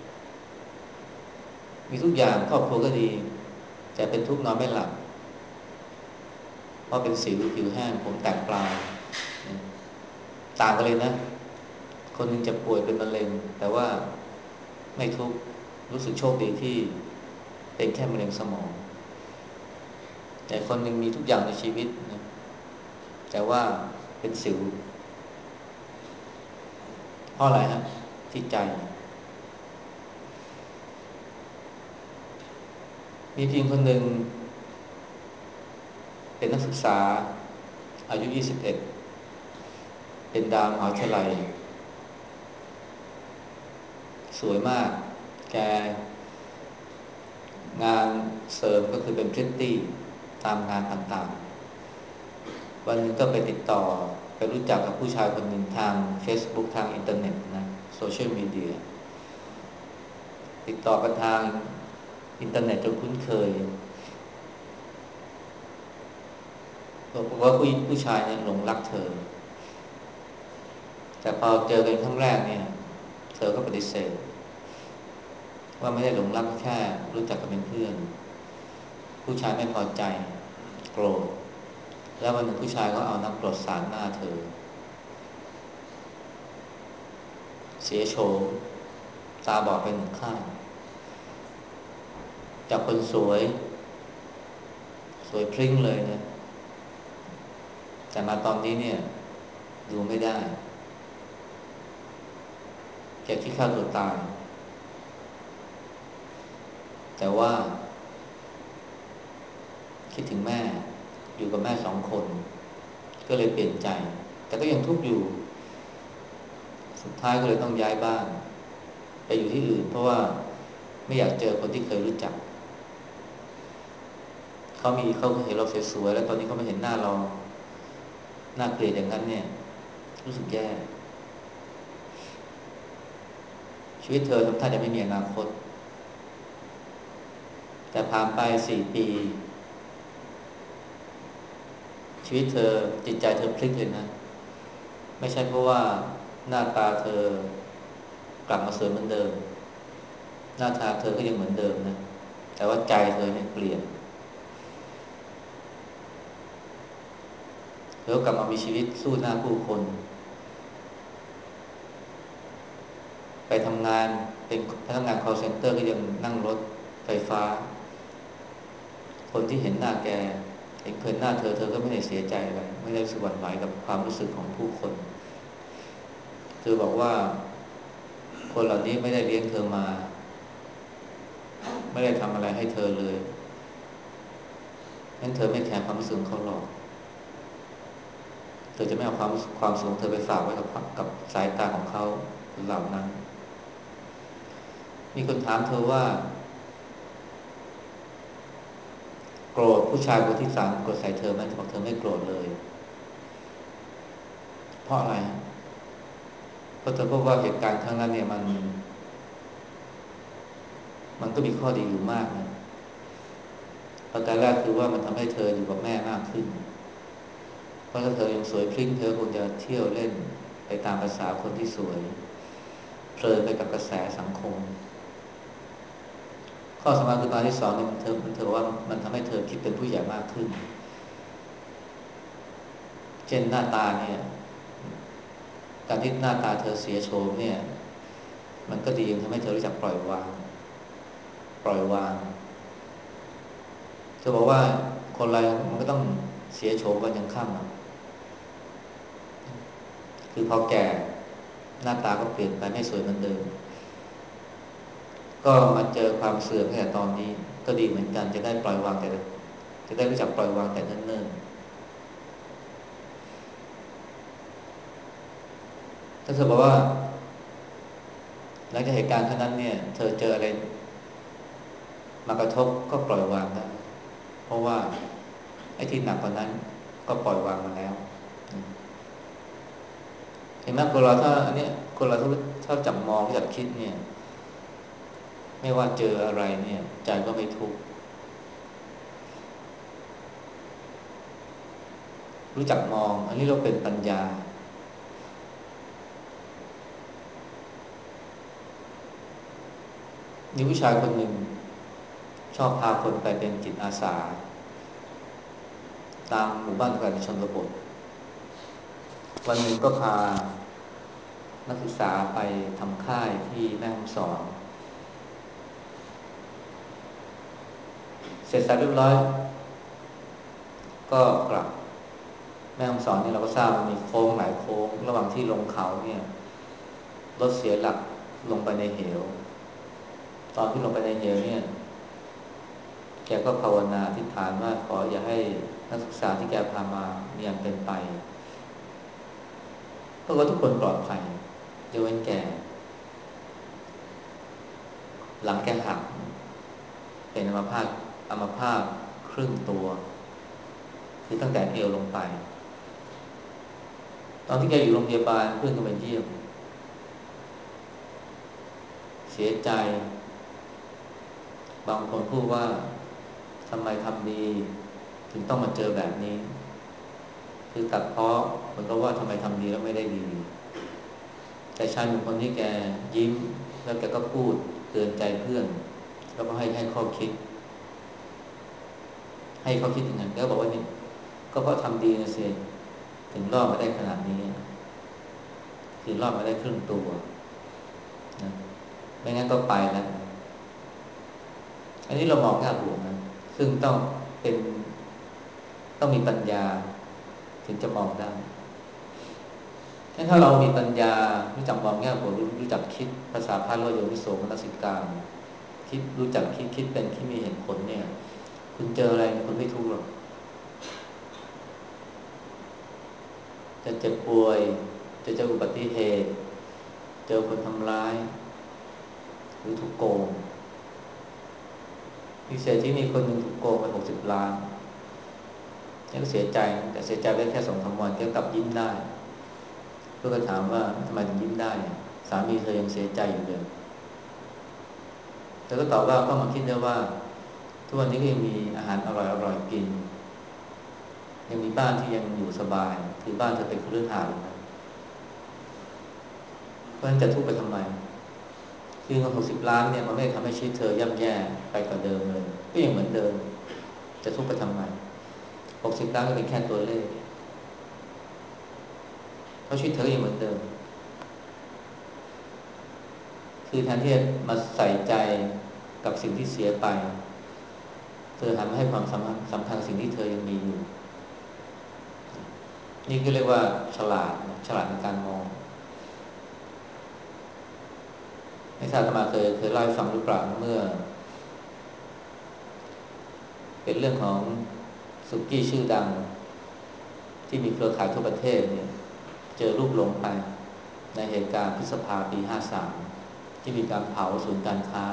มีทุกอย่างครอบครัวก็ดีแต่เป็นทุกข์นอนไม่หลับเพราะเป็นสิวผิวแห้งผมแตกปลายต่างกันเลยนะคนหนึงจะป่วยเป็นมะเร็งแต่ว่าไม่ทุกข์รู้สึกโชคดีที่เป็นแค่มะเร็งสมองแต่คนหนึ่งมีทุกอย่างในชีวิตนะแต่ว่าเป็นสิวเพราะอะไรฮะที่ใจมีพี่คนหนึ่งเป็นนักศึกษาอายุยี่สิบเอ็ดเป็นดาวมหาวิทยาลัยสวยมากแกงานเสริมก็คือเป็นพริตตี้ตามงานต่างๆวันหนึงก็ไปติดต่อไปรู้จักกับผู้ชายคนหนึ่งทาง เฟซบุ๊ก ทางอินเทอร์เน็ตนะโซเชียลมีเดียติดต่อกันทางอินเทอร์เน็ตจนคุ้นเคยบอกว่าผู้ผู้ชายเนี่ยหลงรักเธอแต่พอเจอกันครั้งแรกเนี่ยเธอก็ปฏิเสธว่าไม่ได้หลงรักแค่รู้จักกันเป็นเพื่อนผู้ชายไม่พอใจโกรธแล้ววันหนึ่งผู้ชายก็เอาน้ำกรดสาดหน้าเธอเสียโฉมตาบอดไปหนึ่งข้างจากคนสวยสวยพริ้งเลยนะแต่มาตอนนี้เนี่ยดูไม่ได้แกคิดฆ่าตัวตายแต่ว่าคิดถึงแม่อยู่กับแม่สองคนก็เลยเปลี่ยนใจแต่ก็ยังทุกข์อยู่สุดท้ายก็เลยต้องย้ายบ้านไปอยู่ที่อื่นเพราะว่าไม่อยากเจอคนที่เคยรู้จักเขามีเขาเห็นเราสวยๆแล้วตอนนี้เขาไม่เห็นหน้าเราหน้าเกลียดอย่างนั้นเนี่ยรู้สึกแย่ชีวิตเธอทำท่าจะไม่มีอนาคตแต่ผ่านไปสี่ปีชีวิตเธอจิตใจเธอพลิกเลยนะไม่ใช่เพราะว่าหน้าตาเธอกลับมาสวยเหมือนเดิมหน้าตาเธอก็ยังเหมือนเดิมนะแต่ว่าใจเธอเนี่ยเปลี่ยนเธอกลับมามีชีวิตสู้หน้าผู้คนไปทำงานเป็นพนักงาน คอล เซ็นเตอร์ ก็ยังนั่งรถไฟฟ้าคนที่เห็นหน้าแกเห็นเผินหน้าเธอเธอก็ไม่ได้เสียใจอะไรไม่ได้รู้สึกหวั่นไหวกับความรู้สึกของผู้คนเธอบอกว่าคนเหล่านี้ไม่ได้เลี้ยงเธอมาไม่ได้ทำอะไรให้เธอเลยงั้นเธอไม่แคร์ความรู้สึกของเขาหรอกเธอจะไม่เอาความความสุขเธอไปฝากไว้กับกับสายตาของเขาเหล่านั้นมีคนถามเธอว่าโกรธผู้ชายคนที่สามกดใส่เธอไหมเธอบอกเธอไม่โกรธเลยเพราะอะไรเพราะเธอพบว่าเหตุการณ์ครั้งนั้นเนี่ยมันมันก็มีข้อดีอยู่มากนะประการแรกคือว่ามันทำให้เธออยู่กับแม่มากขึ้นเพราะถ้าเธอยังสวยพริ้งเธอคงจะเที่ยวเล่นไปตามภาษาคนที่สวยเพลินไปกับกระแสสังคมข้อสำคัญคือการที่สองเนี่ยมันเธอมันเธอว่ามันทำให้เธอคิดเป็นผู้ใหญ่มากขึ้นเช่นหน้าตาเนี่ยการที่หน้าตาเธอเสียโฉมเนี่ยมันก็ดีทำให้เธอรู้จักปล่อยวางปล่อยวางเธอบอกว่าคนเรามันก็ต้องเสียโฉมวันยังค่ำอะคือพอแก่หน้าตาก็เปลี่ยนไปไม่สวยเหมือนเดิมก็มาเจอความเสื่อมตั้งแต่ตอนนี้ก็ดีเหมือนกันจะได้ปล่อยวางแต่จะได้รู้จักปล่อยวางแต่เนิ่นๆถ้าเธอบอกว่าหลังจากเหตุการณ์ครั้งนั้นเนี่ยเธอเจออะไรมากระทบก็ปล่อยวางได้เพราะว่าไอ้ที่หนักกว่านั้นก็ปล่อยวางมาแล้วเห็นไหมคนเราถ้าอันเนี้ยคนเราถ้าถ้าจับมองจับคิดเนี่ยไม่ว่าเจออะไรเนี่ยใจก็ไม่ทุกข์รู้จักมองอันนี้เราเป็นปัญญามีผู้ชายคนหนึ่งชอบพาคนไปเป็นจิตอาสาตามหมู่บ้านต่างๆในชนบทวันหนึ่งก็พานักศึกษาไปทำค่ายที่แม่ฮ่องสอนเสร็จสับเรียบร้อยก็กลับแม่ฮ่องสอนนี่เราก็ทราบมันมีโค้งหลายโค้งระหว่างที่ลงเขาเนี่ยรถเสียหลักลงไปในเหวตอนที่ลงไปในเหวเนี่ยแกก็ภาวนาอธิษฐานว่าขออย่าให้นักศึกษาที่แกพามามีอันเป็นไปเพราะว่าทุกคนปลอดภัยยกเว้นแกหลังแกหักเป็นอัมพาตอัมพาตครึ่งตัวคือตั้งแต่เอวลงไปตอนที่แกอยู่โรงพยาบาลเพื่อนก็ไปเยี่ยมเสียใจบางคนพูดว่าทำไมทำดีถึงต้องมาเจอแบบนี้คือตัดเพาะเหมือนกับว่าทำไมทำดีแล้วไม่ได้ดีแต่ชายหนุ่มคนนี้แกยิ้มแล้วแกก็พูดเตือนใจเพื่อนแล้วก็ให้ให้ข้อคิดให้ข้อคิดอย่างนั้นแล้วบอกว่านี่ก็เพราะทำดีนะสิถึงรอดมาได้ขนาดนี้คือรอดมาได้ครึ่งตัวนะไม่งั้นก็ไปแล้วอันนี้เรามองแง่บวกนะซึ่งต้องเป็นต้องมีปัญญาถึงจะมองได้ถ้าเรามีปัญญารู้จักมองแง่บวกรู้จักคิดภาษาพาโลโยนิโสมนสิการคิดรู้จักคิดคิดเป็นคิดมีเหตุผลเนี่ยคุณเจออะไรคุณไม่ทุกข์หรอกจะเจ็บป่วยจะเจออุบัติเหตุเจอคนทำร้ายหรือถูกโกงมีเศรษฐีมีคนหนึ่งถูกโกงไปหกสิบล้านแกก็เสียใจแต่เสียใจได้แค่สองสามวันแกกลับยิ้มได้เพื่อก็ถามว่าทำไมถึงยิ้มได้สามีเธอยังเสียใจอยู่เลยเธอก็ตอบว่าก็มาคิดได้ว่าทุกวันนี้ก็ยังมีอาหารอร่อยๆกินยังมีบ้านที่ยังอยู่สบายคือบ้านเธอเป็นคฤหาสน์นะเพราะฉะนั้นจะทุกข์ไปทำไมคือเงินหกสิบล้านเนี่ยมันไม่ทำให้ชีวิตเธอย่ำแย่ไปกว่าเดิมเลยก็ยังเหมือนเดิมจะทุกข์ไปทำไมหกสิบล้านก็เป็นแค่ตัวเลขเพราะชีวิตเธอยังเหมือนเดิมคือแทนที่จะมาใส่ใจกับสิ่งที่เสียไปเธอหันมาให้ความสำคัญสำคัญสิ่งที่เธอยังมีอยู่นี่ก็เรียกว่าฉลาดฉลาดในการมองไม่ทราบอาตมาเคยเคยเล่าให้ฟังหรือเปล่าเมื่อเป็นเรื่องของสุกี้ชื่อดังที่มีเครือข่ายทั่วประเทศเนี่ยเจอรูปหลงไปในเหตุการณ์พฤษภาปีห้าสามที่มีการเผาศูนย์การค้า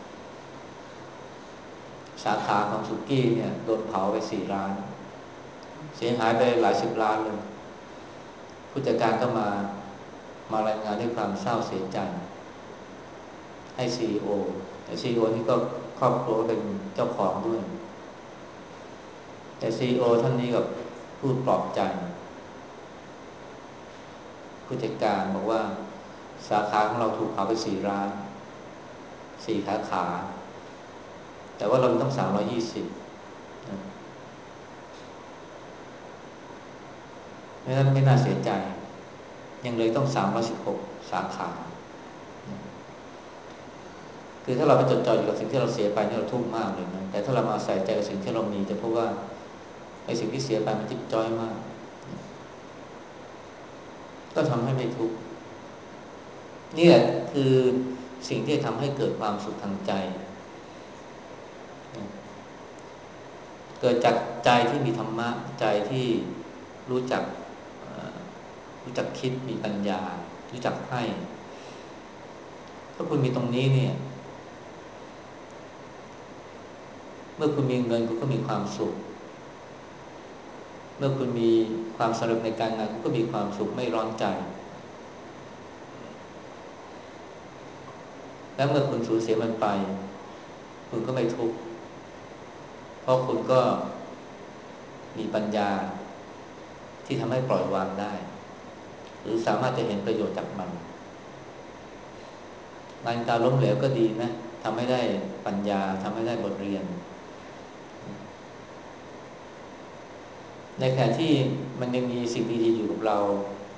สาขาของสุกี้เนี่ยโดนเผาไปสี่ร้านเสียหายไปหลายสิบล้านเลยผู้จัดการก็มามารายงานด้วยความเศร้าเสียใจให้ซีอีโอแต่ซีอีโอนี่ก็ครอบครัวเป็นเจ้าของด้วยแต่ซีอีโอท่านนี้กับพูดปลอบใจผู้จัดการบอกว่าสาขาของเราถูกเผาไปสี่ร้านสี่สาขาแต่ว่าเราต้องสามร้อยยี่สิบไม่นั้นไม่น่าเสียใจยังเลยต้องสามร้อยสิบหกสาขาคือถ้าเราไปจดจ่ออยู่กับสิ่งที่เราเสียไปนี่เราทุกข์มากเลยนะแต่ถ้าเรามาใส่ใจกับสิ่งที่เรามีจะพบว่าไอ้สิ่งที่เสียไปมันจิ๊บจ้อยมากก็ทำให้ไม่ทุกข์นี่แหละคือสิ่งที่ทำให้เกิดความสุขทางใจเกิดจากใจที่มีธรรมะใจที่รู้จักรู้จักคิดมีปัญญารู้จักให้ถ้าคุณมีตรงนี้เนี่ยเมื่อคุณมีเงินคุณก็มีความสุขเมื่อคุณมีความสำเร็จในการงานคุณก็มีความสุขไม่ร้อนใจและเมื่อคุณสูญเสียมันไปคุณก็ไม่ทุกข์เพราะคุณก็มีปัญญาที่ทำให้ปล่อยวางได้หรือสามารถจะเห็นประโยชน์จากมันงานการล้มเหลวก็ดีนะทำให้ได้ปัญญาทำให้ได้บทเรียนในขณะที่มันยังมีสิ่งดีๆอยู่กับเรา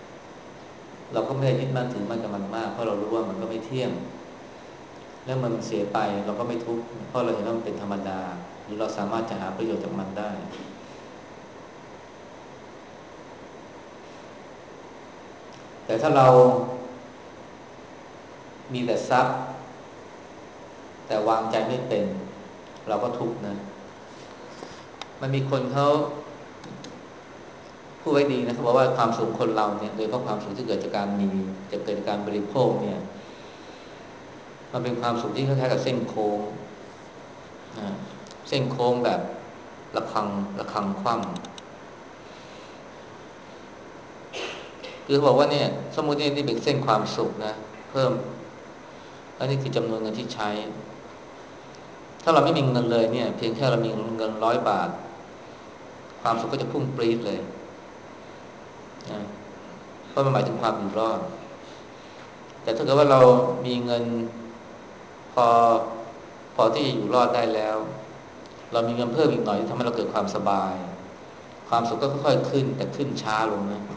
เราก็ไม่ได้ยึดมั่นถือมั่นกับมันมากเพราะเรารู้ว่ามันก็ไม่เที่ยงแล้วมันเสียไปเราก็ไม่ทุกข์เพราะเราเห็นว่ามันเป็นธรรมดาหรือเราสามารถจะหาประโยชน์จากมันได้แต่ถ้าเรามีแต่ทรัพย์แต่วางใจไม่เป็นเราก็ทุกข์นะมันมีคนเขาพูดไว้ดีนะเขาบอกว่าความสุขคนเราเนี่ยโดยเฉพาะความสุขที่เกิดจากการมีจะเกิดจากการบริโภคเนี่ยมันเป็นความสุขที่คล้ายๆกับเส้นโค้งนะเส้นโค้งแบบระฆังระฆังคว่ำคือเขาบอกว่าเนี่ยสมมตินี่นี่เป็นเส้นความสุขนะเพิ่มแล้วนี่คือจำนวนเงินที่ใช้ถ้าเราไม่มีเงินเลยเนี่ยเพียงแค่เรามีเงินร้อยบาทความสุขก็จะพุ่งปรี๊ดเลยนะเพราะมันหมายถึงความอยู่รอดแต่ถ้าเกิดว่าเรามีเงินพอพอที่จะอยู่รอดได้แล้วเรามีเงินเพิ่มอีกหน่อยที่ทำให้เราเกิดความสบายความสุขก็ค่อยๆขึ้นแต่ขึ้นช้าลงนะ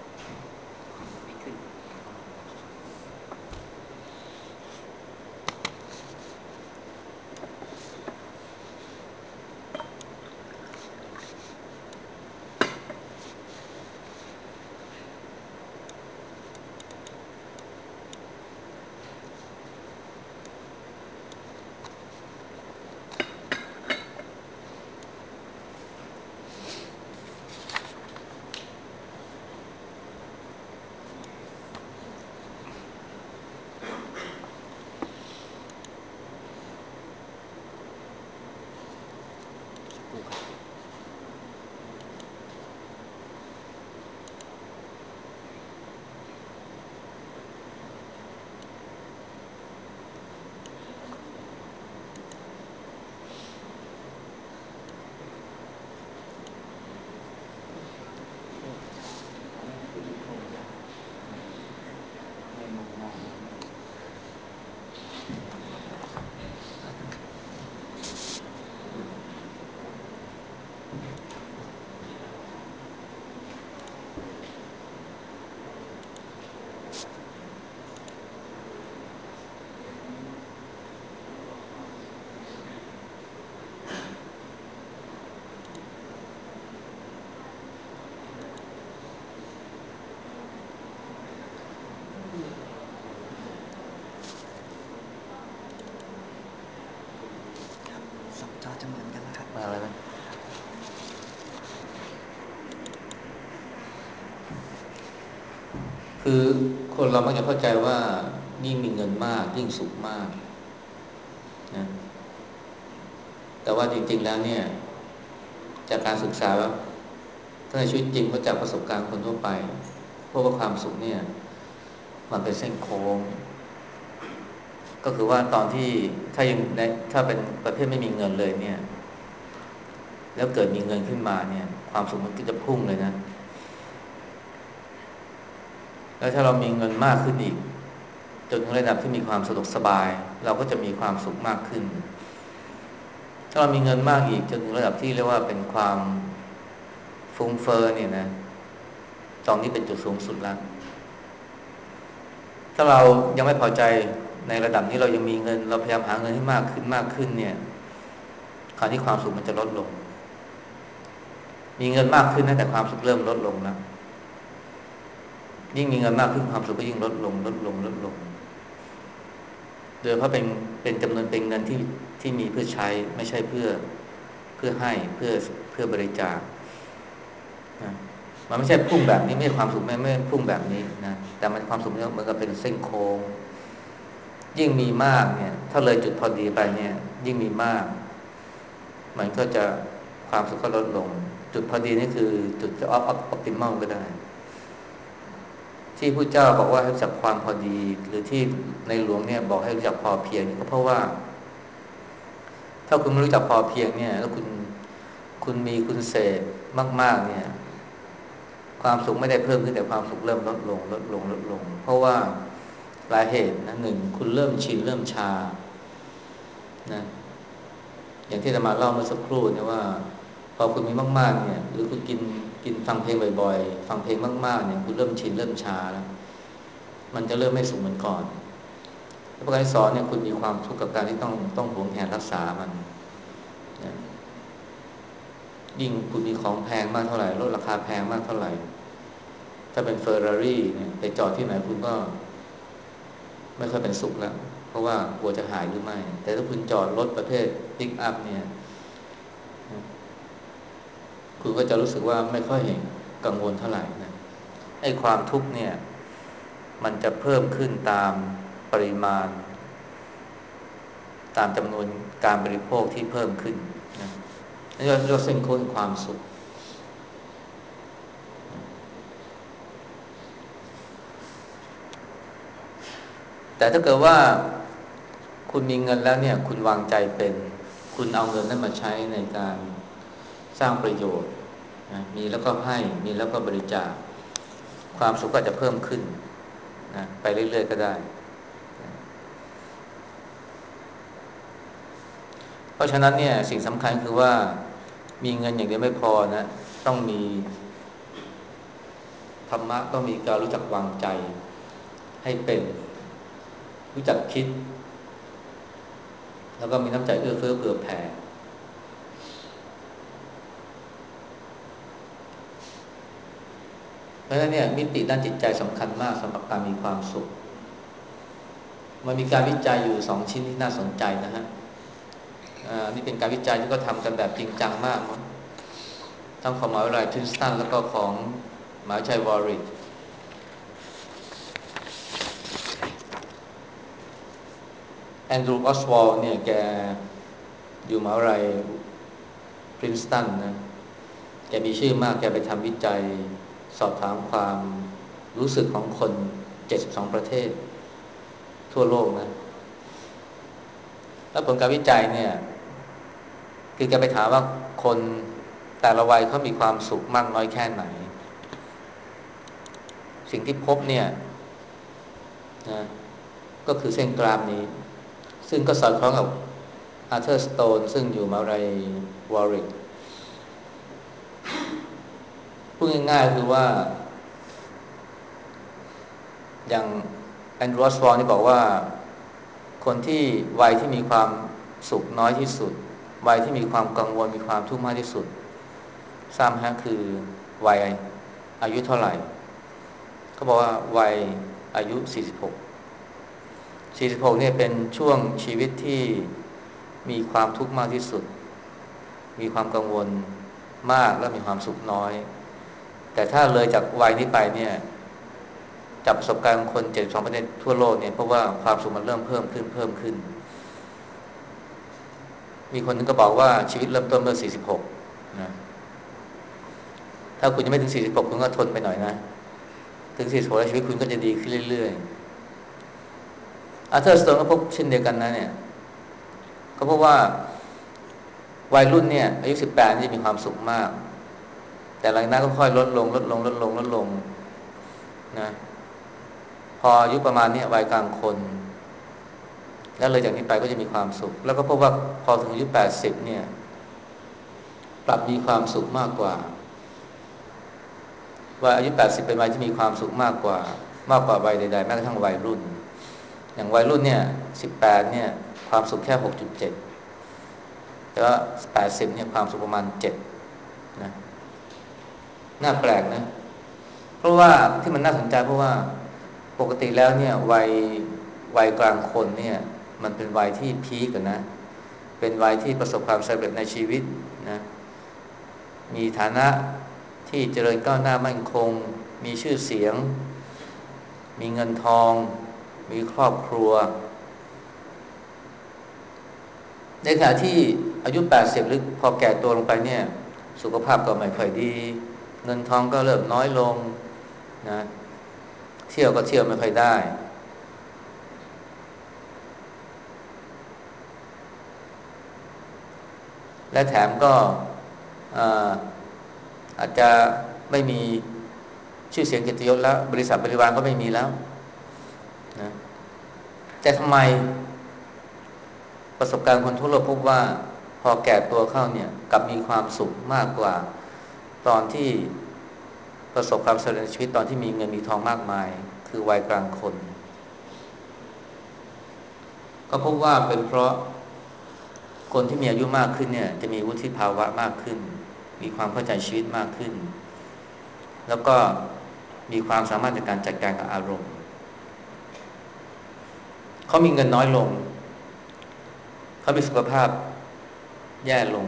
สองจอจะเหมือนกันแล้วครับมาแล้วนะคือคนเรามักจะเข้าใจว่ายิ่งมีเงินมากยิ่งสุขมากนะแต่ว่าจริงๆแล้วเนี่ยจากการศึกษาแล้วถ้าในชีวิตจริงก็จากประสบการณ์คนทั่วไปเพราะว่าความสุขเนี่ยมันเป็นเส้นโค้งก็คือว่าตอนที่ถ้ายังในถ้าเป็นประเภทไม่มีเงินเลยเนี่ยแล้วเกิดมีเงินขึ้นมาเนี่ยความสุขมันก็จะพุ่งเลยนะแล้วถ้าเรามีเงินมากขึ้นอีกจนถึงระดับที่มีความสะดวกสบายเราก็จะมีความสุขมากขึ้นถ้าเรามีเงินมากอีกจนถึงระดับที่เรียกว่าเป็นความฟุ้งเฟ้อเนี่ยนะตอนนี้เป็นจุดสูงสุดแล้วถ้าเรายังไม่พอใจในระดับนี้เรายังมีเงินเราพยายามหาเงินให้มากขึ้นมากขึ้นเนี่ยคราวนี้ความสุขมันจะลดลงมีเงินมากขึ้นนะแต่ความสุขเริ่มลดลงแล้วยิ่งมีเงินมากขึ้นความสุขก็ยิ่งลดลงลดลงลดลงโดยเพราะเป็นเป็นจำนวนเป็นเงินที่ที่มีเพื่อใช้ไม่ใช่เพื่อเพื่อให้เพื่อเพื่อบริจาคนะมันไม่ใช่พุ่งแบบนี้ไม่ใช่ความสุขไม่ไม่พุ่งแบบนี้นะแต่มันความสุขเนี่ยเหมือนกับเป็นเส้นโค้งยิ่งมีมากเนี่ยถ้าเลยจุดพอดีไปเนี่ยยิ่งมีมากมันก็จะความสุขก็ลดลงจุดพอดีนี่คือจุดจะออฟออปติมอลก็ได้ที่พระเจ้าบอกว่าให้รู้จักความพอดีหรือที่ในหลวงเนี่ยบอกให้รู้จักพอเพียงก็เพราะว่าถ้าคุณไม่รู้จักพอเพียงเนี่ยแล้วคุณคุณมีคุณเสพมากๆเนี่ยความสุขไม่ได้เพิ่มขึ้นแต่ความสุขเริ่มลดลงลดลงลดลงเพราะว่าหลายเหตุนะหนึ่งคุณเริ่มชินเริ่มชานะอย่างที่อาตมาเล่าเมื่อสักครู่เนี่ยว่าพอคุณมีมากๆเนี่ยหรือคุณกินกินฟังเพลงบ่อยๆฟังเพลงมากๆเนี่ยคุณเริ่มชินเริ่มชาแล้วมันจะเริ่มไม่สุขเหมือนก่อนแล้วประการที่สองเนี่ยคุณมีความทุกข์กับการที่ต้องต้องหวงแหนรักษามันนะยิ่งคุณมีของแพงมากเท่าไหร่รถราคาแพงมากเท่าไหร่ถ้าเป็นเฟอร์รารี่เนี่ยไปจอดที่ไหนคุณก็ไม่ค่อยเป็นสุขแล้วเพราะว่ากลัวจะหายหรือไม่แต่ถ้าคุณจอดรถประเภทปิกอัพเนี่ยคุณก็จะรู้สึกว่าไม่ค่อยกังวลเท่าไหร่นะไอ้ความทุกข์เนี่ยมันจะเพิ่มขึ้นตามปริมาณตามจำนวนการบริโภคที่เพิ่มขึ้นนะนี่เราเรียกว่าเส้นโค้งความสุขแต่ถ้าเกิดว่าคุณมีเงินแล้วเนี่ยคุณวางใจเป็นคุณเอาเงินนั้นมาใช้ในการสร้างประโยชน์นะมีแล้วก็ให้มีแล้วก็บริจาคความสุขก็จะเพิ่มขึ้นนะไปเรื่อยๆก็ได้เพราะฉะนั้นเนี่ยสิ่งสำคัญคือว่ามีเงินอย่างเดียวไม่พอนะต้องมีธรรมะต้องมีการรู้จักวางใจให้เป็นรู้จักคิดแล้วก็มีน้ำใจเอื้อเฟื้อเผื่อแผ่เพราะฉะนั้นเนี่ยมิติด้านจิตใจสำคัญมากสำหรับการมีความสุขมันมีการวิจัยอยู่สองชิ้นที่น่าสนใจนะฮะอ่านี่เป็นการวิจัยที่ก็ทำกันแบบจริงจังมากมั้งทั้งของมหาวิทยาลัยพรินสตันแล้วก็ของมหาวิทยาลัยวอริกแอนดรูว์ออสวอลด์เนี่ยแกอยู่มหาวิทยาลัยพรินสตันนะแกมีชื่อมากแกไปทำวิจัยสอบถามความรู้สึกของคนเจ็ดสิบสองประเทศทั่วโลกนะแล้วผลการวิจัยเนี่ยคือแกไปถามว่าคนแต่ละวัยเขามีความสุขมากน้อยแค่ไหนสิ่งที่พบเนี่ยนะก็คือเส้นกราฟนี้ซึ่งก็สอดคล้องกับอาร์เธอร์สโตนซึ่งอยู่มหาวิทยาลัยวอริกพูดง่ายๆคือว่าอย่างแอนดรูว์ ออสวอลด์นี่บอกว่าคนที่วัยที่มีความสุขน้อยที่สุดวัยที่มีความกังวลมีความทุกข์มากที่สุดทราบไหมฮะคือวัยอายุเท่าไหร่เขาบอกว่าวัยอายุสี่สิบหก สี่สิบหกเนี่ยเป็นช่วงชีวิตที่มีความทุกข์มากที่สุดมีความกังวลมากและมีความสุขน้อยแต่ถ้าเลยจากวัยนี้ไปเนี่ยจากประสบการณ์ของคนเจ็ดสิบสองประเทศทั่วโลกเนี่ยเพราะว่าความสุขมันเริ่มเพิ่มขึ้นเพิ่มขึ้นมีคนนึงก็บอกว่าชีวิตเริ่มต้นเมื่อสี่สิบหกนะถ้าคุณยังไม่ถึงสี่สิบหกคุณก็ทนไปหน่อยนะถึงสี่สิบหกแล้วชีวิตคุณก็จะดีขึ้นเรื่อยๆอาร์เธอร์สโตนก็พบเช่นเดียวกันนะเนี่ยเขาพบว่าวัยรุ่นเนี่ยอายุสิบแปดนี่มีความสุขมากแต่หลังจากนั้นก็ค่อยลดลงลดลงลดลงลดลงนะพออายุประมาณนี้วัยกลางคนแล้วเลยจากนี้ไปก็จะมีความสุขแล้วก็พบว่าพอถึงอายุแปดสิบเนี่ยกลับมีความสุขมากกว่าว่าอายุแปดสิบเป็นวัยที่มีความสุขมากกว่ามากกว่าวัยใดๆแม้กระทั่งวัยรุ่นอย่างวัยรุ่นเนี่ยสิบแปดเนี่ยความสุขแค่หกจุดเจ็ดแต่ว่าแปดสิบเนี่ยความสุขประมาณเจ็ดนะน่าแปลกนะเพราะว่าที่มันน่าสนใจเพราะว่าปกติแล้วเนี่ยวัยวัยกลางคนเนี่ยมันเป็นวัยที่พีคกันนะเป็นวัยที่ประสบความสำเร็จในชีวิตนะมีฐานะที่เจริญก้าวหน้ามั่นคงมีชื่อเสียงมีเงินทองมีครอบครัวในขณะที่อายุแปดสิบหรือพอแก่ตัวลงไปเนี่ยสุขภาพก็ไม่ค่อยดีเงินทองก็เริ่มน้อยลงนะเที่ยวก็เที่ยวไม่ค่อยได้และแถมก็อาจจะไม่มีชื่อเสียงเกียรติยศแล้วบริษัทบริวารก็ไม่มีแล้วนะแต่ทำไมประสบการณ์คนทั่วโลกพบว่าพอแก่ตัวเข้าเนี่ยกลับมีความสุขมากกว่าตอนที่ประสบความสำเร็จในชีวิตตอนที่มีเงินมีทองมากมายคือวัยกลางคนก็พบว่าเป็นเพราะคนที่มีอายุมากขึ้นเนี่ยจะมีวุฒิภาวะมากขึ้นมีความเข้าใจชีวิตมากขึ้นแล้วก็มีความสามารถในการจัดการกับอารมณ์เขามีเงินน้อยลงเขามีสุขภาพแย่ลง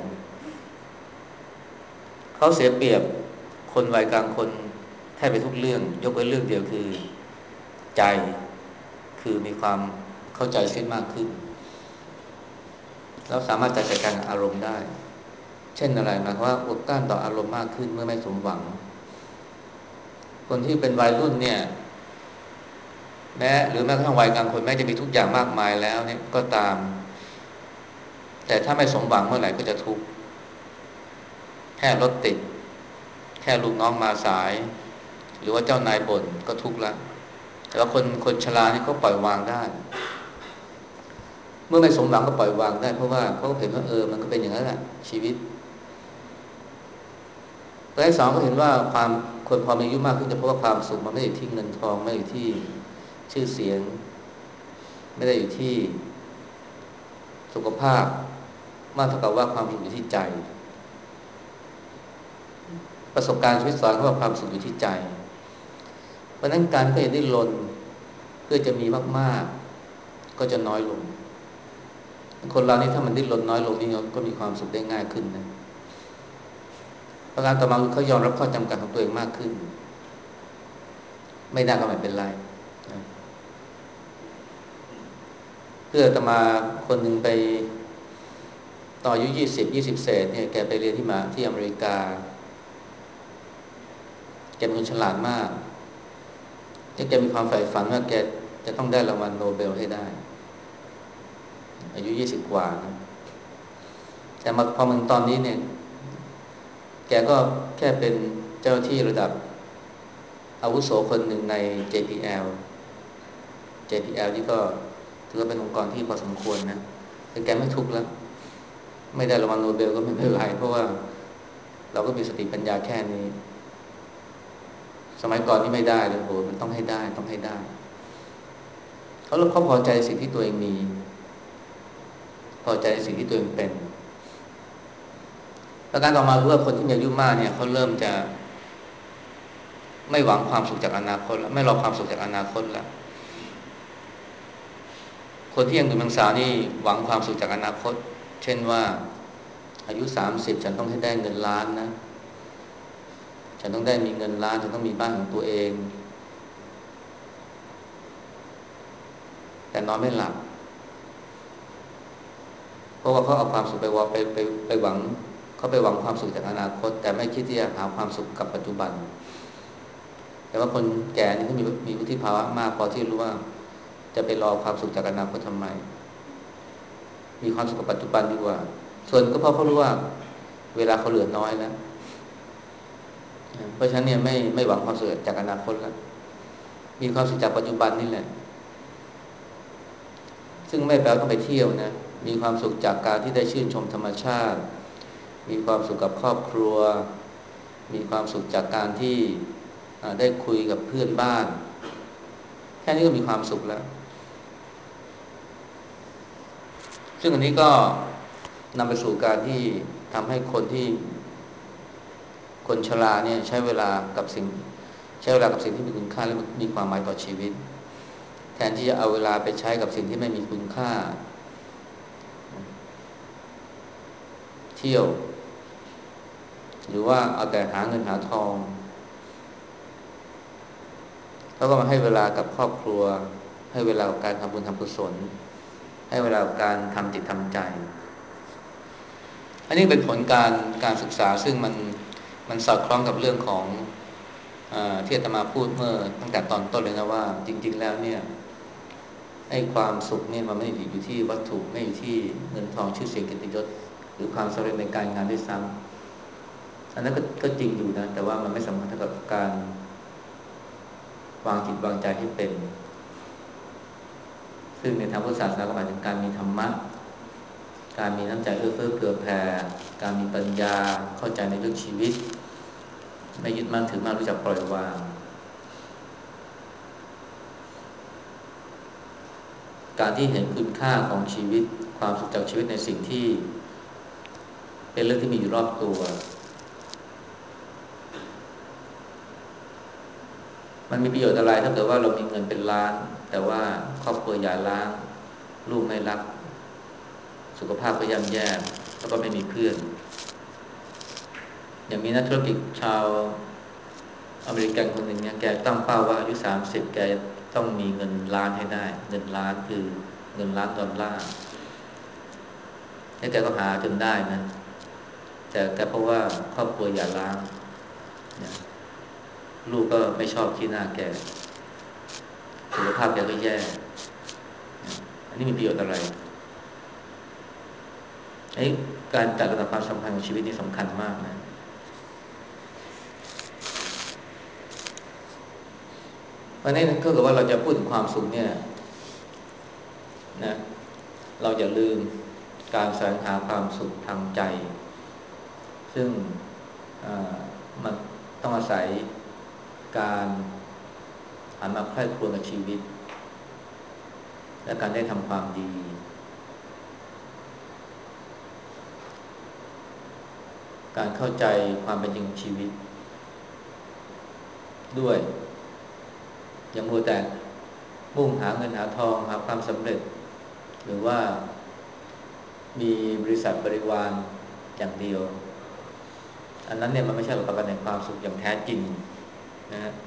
เขาเสียเปรียบคนวัยกลางคนแทบไปทุกเรื่องยกเว้นเรื่องเดียวคือใจคือมีความเข้าใจชีวิตมากขึ้นแล้วสามารถจัดการกับอารมณ์ได้เช่นอะไรหมายความว่าอดกลั้นต่ออารมณ์มากขึ้นเมื่อไม่สมหวังคนที่เป็นวัยรุ่นเนี่ยแม้หรือแม้กระทั่งวัยกลางคนแม้จะมีทุกอย่างมากมายแล้วเนี่ยก็ตามแต่ถ้าไม่สมหวังเมื่อไหร่ก็จะทุกข์แค่รถติดแค่ลูกน้องมาสายหรือว่าเจ้านายบ่นก็ทุกข์ละแต่ว่าคนคนชรานี่ก็ปล่อยวางได้เมื่อไม่สมหวังก็ปล่อยวางได้เพราะว่าเขาเห็นว่าเออมันก็เป็นอย่างนั้นแหละชีวิตประการที่สองก็เห็นว่าความคนพอมีอายุมากขึ้นจะเพราะว่าความสุขมันไม่ได้อยู่ที่เงินทองไม่ได้อยู่ที่ชื่อเสียงไม่ได้อยู่ที่สุขภาพมากเท่ากับว่าความสุขอยู่ที่ใจประสบการณ์ชีวิตสอนว่าความสุขอยู่ที่ใจเพราะนั้นการเพื่อได้ลนเพื่อจะมีมากๆก็จะน้อยลงคนเรานี่ถ้ามันดิ้นรนน้อยลงนี่ก็มีความสุขได้ง่ายขึ้นนะประการต่อมาคือเขายอมรับข้อจำกัดของตัวเองมากขึ้นไม่ได้ก็ไม่เป็นไรนะเพื่อจะมาคนหนึ่งไปต่ออายุยี่สิบยี่สิบเศษเนี่ยแกไปเรียนที่มาที่อเมริกาแกเป็นคนฉลาดมากแต่แกมีความใฝ่ฝันว่าแกจะต้องได้รางวัลโนเบลให้ได้อายุยี่สิบกว่านะแต่มาพอมันตอนนี้เนี่ยแกก็แค่เป็นเจ้าหน้าที่ระดับอาวุโสคนหนึ่งใน เจ พี แอล เจ พี แอล นี่ก็ถือว่าเป็นองค์กรที่พอสมควรนะแต่แกไม่ทุกข์แล้วไม่ได้รางวัลโนเบลก็ไม่เป็นไรเพราะว่าเราก็มีสติปัญญาแค่นี้สมัยก่อนนี่ไม่ได้เลยโหมันต้องให้ได้ต้องให้ได้เขาเริ่มเขาพอใจสิ่งที่ตัวเองมีพอใจสิ่งที่ตัวเองเป็นแล้วการต่อมาคือว่าคนที่มีอายุมากเนี่ยเขาเริ่มจะไม่หวังความสุขจากอนาคตแล้วไม่รอความสุขจากอนาคตแล้วคนที่ยังหนุ่มยังสาวนี่หวังความสุขจากอนาคตเช่นว่าอายุสามสิบฉันต้องให้ได้เงินล้านนะฉันต้องได้มีเงินล้านฉันต้องมีบ้านของตัวเองแต่นอนไม่หลับเพราะว่าเขาเอาความสุขไปวางไปไปไปหวังเขาไปหวังความสุขจากอนาคตแต่ไม่คิดที่จะหาความสุขกับปัจจุบันแต่ว่าคนแก่นี่เขามีมีวุฒิภาวะมากพอที่รู้ว่าจะไปรอความสุขจากอนาคตทำไมมีความสุขกับปัจจุบันดีกว่าส่วนก็เพราะเขารู้ว่าเวลาเขาเหลือน้อยแล้วเพราะฉะนั้นเนี่ยไม่ไม่หวังความสุขจากอนาคตแล้วมีความสุขจากปัจจุบันนี่แหละซึ่งไม่แปลว่าต้องไปเที่ยวนะมีความสุขจากการที่ได้ชื่นชมธรรมชาติมีความสุขกับครอบครัวมีความสุขจากการที่ได้คุยกับเพื่อนบ้านแค่นี้ก็มีความสุขแล้วซึ่งอันนี้ก็นำไปสู่การที่ทำให้คนที่คนชราเนี่ยใช้เวลากับสิ่งใช้เวลากับสิ่งที่มีคุณค่าและมีความหมายต่อชีวิตแทนที่จะเอาเวลาไปใช้กับสิ่งที่ไม่มีคุณค่าเที่ยวหรือว่าเอาแต่หาเงินหาทองเขาก็มาให้เวลากับครอบครัวให้เวลากับการทำบุญทำกุศลให้เวลากับการทำจิตทำใจอันนี้เป็นผลการการศึกษาซึ่งมันมันสอดคล้องกับเรื่องของอ่าที่อาตมาพูดเมื่อตั้งแต่ตอนต้นเลยนะว่าจริงๆแล้วเนี่ยไอ้ความสุขเนี่ยมันไม่ได้อยู่ที่วัตถุไม่อยู่ที่เงินทองชื่อเสียงเกียรติยศหรือความสำเร็จในการงานด้วยซ้ำอันนั้นก็ก็จริงอยู่นะแต่ว่ามันไม่สำคัญเท่ากับการวางจิตวางใจให้เป็นซึ่งในทางพุทธศาสนาก็หมายถึงการมีธรรมะการมีน้ำใจเอื้อเฟื้อเผื่อแผ่การมีปัญญาเข้าใจในเรื่องชีวิตไม่ยึดมั่นถือมั่นรู้จักปล่อยวางการที่เห็นคุณค่าของชีวิตความสุขจากชีวิตในสิ่งที่เป็นเรื่องที่มีอยู่รอบตัวมันมีประโยชน์อะไรถ้าเกิดว่าเรามีเงินเป็นล้านแต่ว่าครอบครัวอย่าร้างลูกไม่รักสุขภาพก็ย่ำแย่แล้วก็ไม่มีเพื่อนอย่างมีนักธุรกิจชาวอเมริกันคนหนึ่งเนี่ยแกตั้งเป้าว่าอายุสามสิบแกต้องมีเงินล้านให้ได้เงินล้านคือเงินล้านดอลลาร์แล้วแกก็หาจนได้นะแต่แกเพราะว่าครอบครัวอย่าร้างเนี่ยลูกก็ไม่ชอบขี้หน้าแกสุขภาพแกก็แย่อันนี้มีประโยชน์อะไรไอ้การจัดระดับความสำคัญของชีวิตนี่สำคัญมากนะเพราะนั้นถ้าเกิดว่าเราจะพูดถึงความสุขเนี่ยนะเราอย่าลืมการแสวงหาความสุขทางใจซึ่งมันต้องอาศัยการหันมาใคร่ครวญกับชีวิตและการได้ทำความดีการเข้าใจความเป็นจริงของชีวิตด้วยอย่ามัวแต่มุ่งหาเงินหาทองหาความสำเร็จหรือว่ามีบริษัทบริวารอย่างเดียวอันนั้นเนี่ยมันไม่ใช่หลักประกันแห่งความสุขอย่างแท้จริงนะฮะ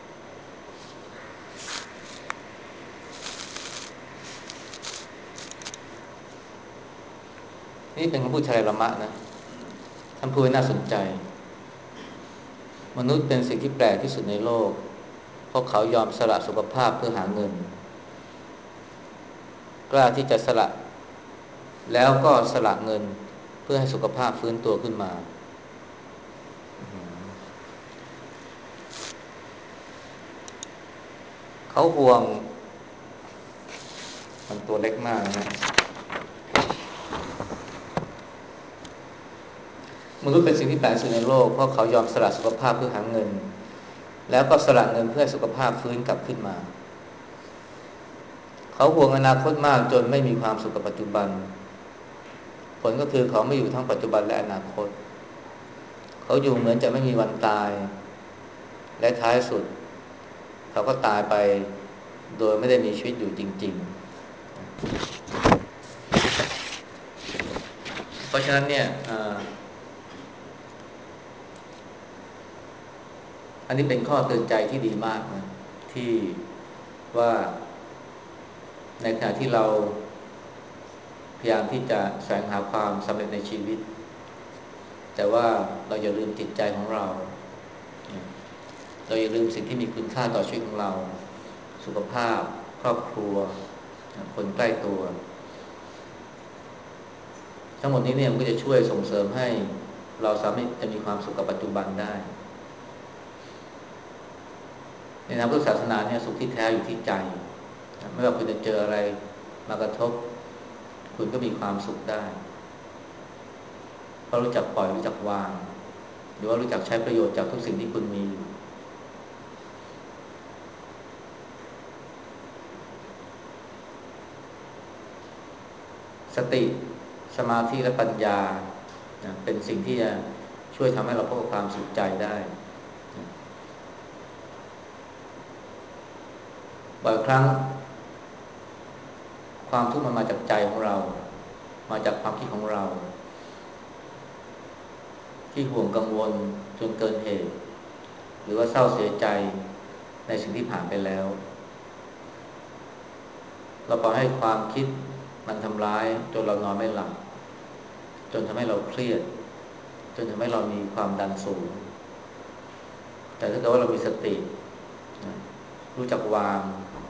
นี่เป็นคำพูดชายละมะนะท่านพูดน่าสนใจมนุษย์เป็นสิ่งที่แปลกที่สุดในโลกเพราะเขายอมสละสุขภาพเพื่อหาเงินกล้าที่จะสละแล้วก็สละเงินเพื่อให้สุขภาพฟื้นตัวขึ้นมาเขาห่วงมันตัวเล็กมากนะมนุษย์เป็นสิ่งที่แปลกที่สุดในโลกเพราะเขายอมสละสุขภาพเพื่อหาเงินแล้วก็สละเงินเพื่อให้สุขภาพฟื้นกลับขึ้นมาเขาห่วงอนาคตมากจนไม่มีความสุขกับปัจจุบันผลก็คือเขาไม่อยู่ทั้งปัจจุบันและอนาคตเขาอยู่เหมือนจะไม่มีวันตายและท้ายสุดเขาก็ตายไปโดยไม่ได้มีชีวิตอยู่จริงๆเพราะฉะนั้นเนี่ยอันนี้เป็นข้อเตือนใจที่ดีมากนะที่ว่าในขณะที่เราพยายามที่จะแสวงหาความสำเร็จในชีวิตแต่ว่าเราอย่าลืมจิตใจของเราเราอย่าลืมสิ่งที่มีคุณค่าต่อชีวิตของเราสุขภาพครอบครัวคนใกล้ตัวทั้งหมดนี้เนี่ยมันก็จะช่วยส่งเสริมให้เราสามารถจะมีความสุขกับปัจจุบันได้ในทางพุทธศาสนาเนี่ยสุขที่แท้อยู่ที่ใจไม่ว่าคุณจะเจออะไรมากระทบคุณก็มีความสุขได้เพราะรู้จักปล่อยรู้จักวางหรือว่ารู้จักใช้ประโยชน์จากทุกสิ่งที่คุณมีอยู่สติสมาธิและปัญญานะเป็นสิ่งที่จะช่วยทำให้เราพบกับความสุขใจได้บ่อยครั้งความทุกข์มันมาจากใจของเรามาจากความคิดของเราที่ห่วงกังวลจนเกินเหตุหรือว่าเศร้าเสียใจในสิ่งที่ผ่านไปแล้วเราปล่อยให้ความคิดมันทำร้ายจนเรานอนไม่หลับจนทำให้เราเครียดจนทำให้เรามีความดันสูงแต่ถ้าเกิดว่าเรามีสติรู้จักวาง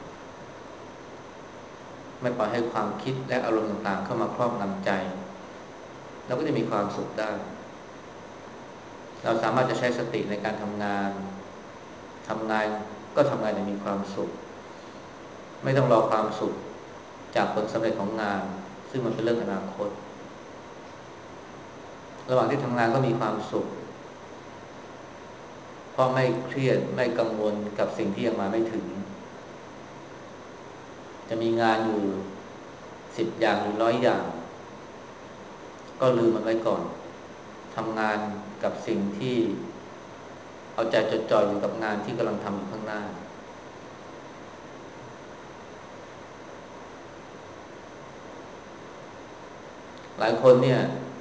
ไม่ปล่อยให้ความคิดและอารมณ์ต่างๆเข้ามาครอบงำใจเราก็จะมีความสุขได้เราสามารถจะใช้สติในการทำงานทำงานก็ทำงานอย่างมีความสุขไม่ต้องรอความสุขจากผลสำเร็จของงานซึ่งมันเป็นเรื่องอนาคตระหว่างที่ทำงานก็มีความสุขเพราะไม่เครียดไม่กังวลกับสิ่งที่ยังมาไม่ถึงจะมีงานอยู่สิบอย่างหรือร้อยอย่างก็ลืมมันไว้ก่อนทำงานกับสิ่งที่เอาใจจดจ่ออยู่กับงานที่กำลังทำอยู่ข้างหน้าหลายคนเนี่ย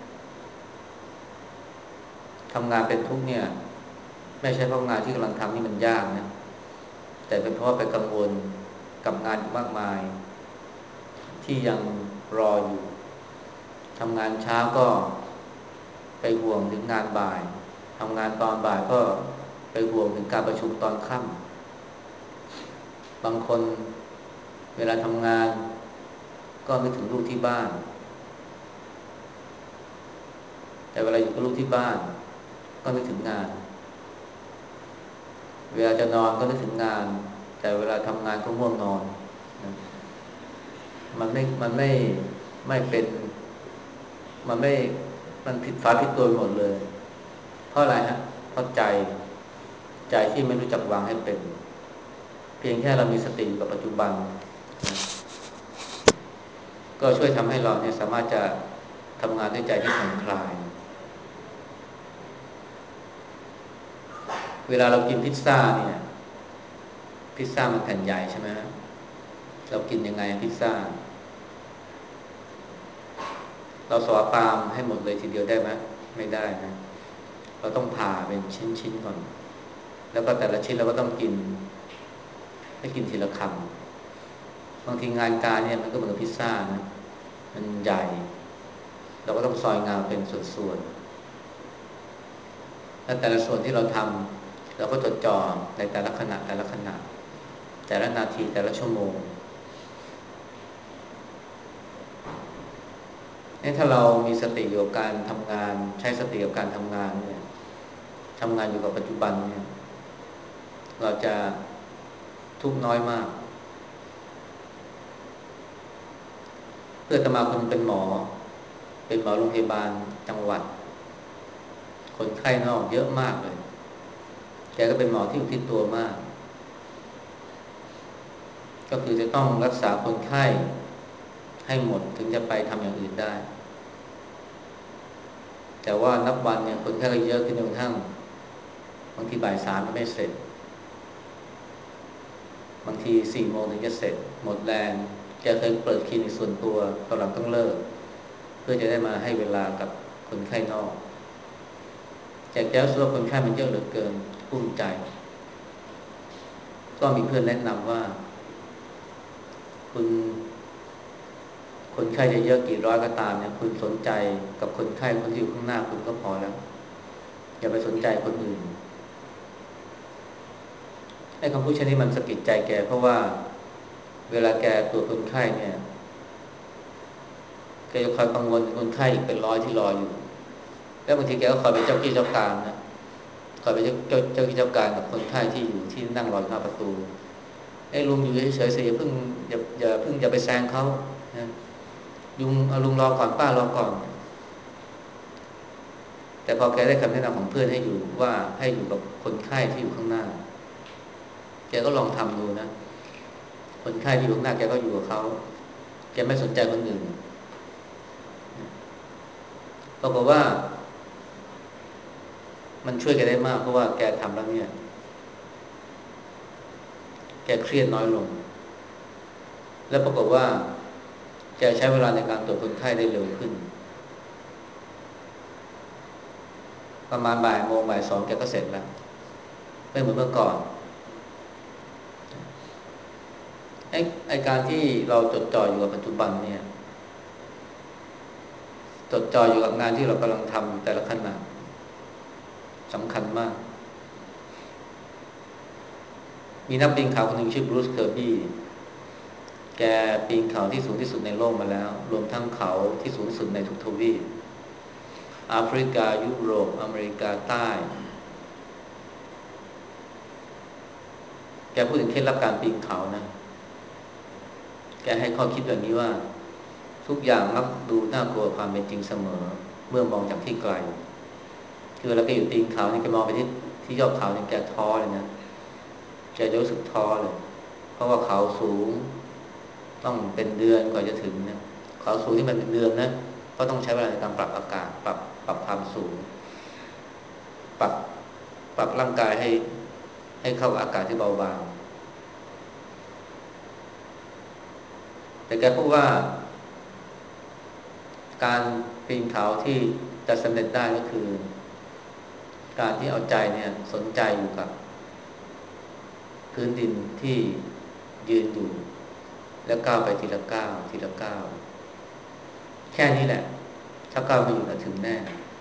ทำงานเป็นทุกข์เนี่ยไม่ใช่เพราะงานที่กำลังทำนี่มันยากนะแต่เป็นเพราะว่าไปกังวลกับงานมากมายที่ยังรออยู่ทำงานเช้าก็ไปห่วงถึงงานบ่ายทำงานตอนบ่ายก็ไปห่วงถึงการประชุมตอนค่ำบางคนเวลาทำงานก็นึกถึงลูกที่บ้านแต่เวลาอยู่กับลูกที่บ้านก็นึกถึงงานเวลาจะนอนก็นึกถึงงานแต่เวลาทำงานก็ง่วงนอนนะมันไม่มันไม่ไม่เป็นมันไม่มันผิดฟ้าผิดตัวหมดเลยเพราะอะไรฮะเพราะใจใจที่ไม่รู้จักวางให้เป็นเพียงแค่เรามีสติอยู่กับปัจจุบันนะก็ช่วยทำให้เราเนี่ยสามารถจะทำงานด้วยใจที่ผ่อนคลายเวลาเรากินพิซซ่าเนี่ยพิซซ่ามันแผ่นใหญ่ใช่ไหมฮะเรากินยังไงพิซซ่าเราสวาปามให้หมดเลยทีเดียวได้ไหมไม่ได้นะเราต้องผ่าเป็นชิ้นๆก่อนแล้วก็แต่ละชิ้นเราก็ต้องกินให้กินทีละคำบางทีงานการเนี่ยมันก็เหมือนกับพิซซ่านะมันใหญ่เราก็ต้องซอยงานเป็นส่วนๆและแต่ละส่วนที่เราทำเราก็จดจ่อในแต่ละขณะแต่ละขณะแต่ละนาทีแต่ละชั่วโมงนี่ถ้าเรามีสติอยู่กับการทำงานใช้สติกับการทำงานเนี่ยทำงานอยู่กับปัจจุบันเนี่ยเราจะทุกข์น้อยมากเพื่อนอาตมาคนเป็นหมอเป็นหมอโรงพยาบาลจังหวัดคนไข้นอกเยอะมากเลยแกก็เป็นหมอที่อุทิศตัวมากก็คือจะต้องรักษาคนไข้ให้หมดถึงจะไปทำอย่างอื่นได้แต่ว่านับวันเนี่ยคนไข้ก็เยอะขึ้นจนกระทั่งบางทีบ่ายสามก็ไม่เสร็จบางทีสี่โมงถึงจะเสร็จหมดแรงแกเคยเปิดคลินิกส่วนตัวตอนหลังต้องเลิกเพื่อจะได้มาให้เวลากับคนไข้นอกแต่แกรู้สึกว่าคนไข้มันเยอะเหลือเกินกุ้มใจก็มีเพื่อนแนะนำว่าคุณคนไข้จะเยอะกี่ร้อยก็ตามเนี่ยคุณสนใจกับคนไข้คนที่อยู่ข้างหน้าคุณก็พอแล้วอย่าไปสนใจคนอื่นไอ้คำพูดเช่นนี้มันสะกิดใจแกเพราะว่าเวลาแกตรวจคนไข้เนี่ยแกจะคอยกังวลคนไข้อีกเป็นร้อยที่รออยู่แล้วบางทีแกก็คอยเป็นเจ้ากี้เจ้าการนะคอยเป็นเจ้าเจ้าเจ้ากี้เจ้าการกับคนไข้ที่อยู่ที่นั่งรออยู่หน้าประตูไอ้ลุงอยู่เฉยๆสิอย่าเพิ่งอย่าอย่าเพิ่งอย่าไปแซงเขานะลุงเอาลุงรอก่อนป้ารอก่อนแต่พอแกได้คำแนะนำของเพื่อนให้อยู่ว่าให้อยู่กับคนไข้ที่อยู่ข้างหน้าแกก็ลองทำดูนะคนไข้ที่อยู่ข้างหน้าแกก็อยู่กับเขาแกไม่สนใจคนอื่นปรากฏว่ามันช่วยแกได้มากเพราะว่าแกทำแล้วเนี่ยแกเครียดน้อยลงแล้วปรากฏว่าแกใช้เวลาในการตรวจคนไข้ได้เร็วขึ้นประมาณบ่ายโมงบ่ายสองแกก็เสร็จแล้วไม่เหมือนเมื่อก่อนไอ้ไอ้การที่เราจดจ่ออยู่กับปัจจุบันเนี่ยจดจ่ออยู่กับงานที่เรากำลังทำอยู่แต่ละขณะสำคัญมากมีนักปีนเขาคนหนึ่งชื่อบรูซเคอร์บี้แกปีนเขาที่สูงที่สุดในโลกมาแล้วรวมทั้งเขาที่สูงที่สุดในทุกทวีปแอฟริกายุโรปอเมริกาใต้แกพูดถึงเคล็ดลับการปีนเขานะแกให้ข้อคิดแบบนี้ว่าทุกอย่างมักดูน่ากลัวความเป็นจริงเสมอเมื่อมองจากที่ไกลคือเราแกอยู่ตีนเขาเนี่ยแกมองไปที่ที่ยอดเขาเนี่ยแกท้อเลยนะแกจะรู้สึกท้อเลยเพราะว่าเขาสูงต้องเป็นเดือนกว่าจะถึงนะเขาสูงที่มันเป็นเดือนนะก็ต้องใช้เวลาในการปรับอากาศปรับปรับความสูงปรับปรับร่างกายให้ให้เข้ากับอากาศที่เบาบางแต่แกพูดว่าการปีนเขาที่จะสำเร็จได้ก็คือการที่เอาใจเนี่ยสนใจอยู่กับพื้นดินที่ยืนอยู่แล้วก้าวไปทีละก้าวทีละก้าวแค่นี้แหละถ้าก้าวไปอยู่นะถึงแน่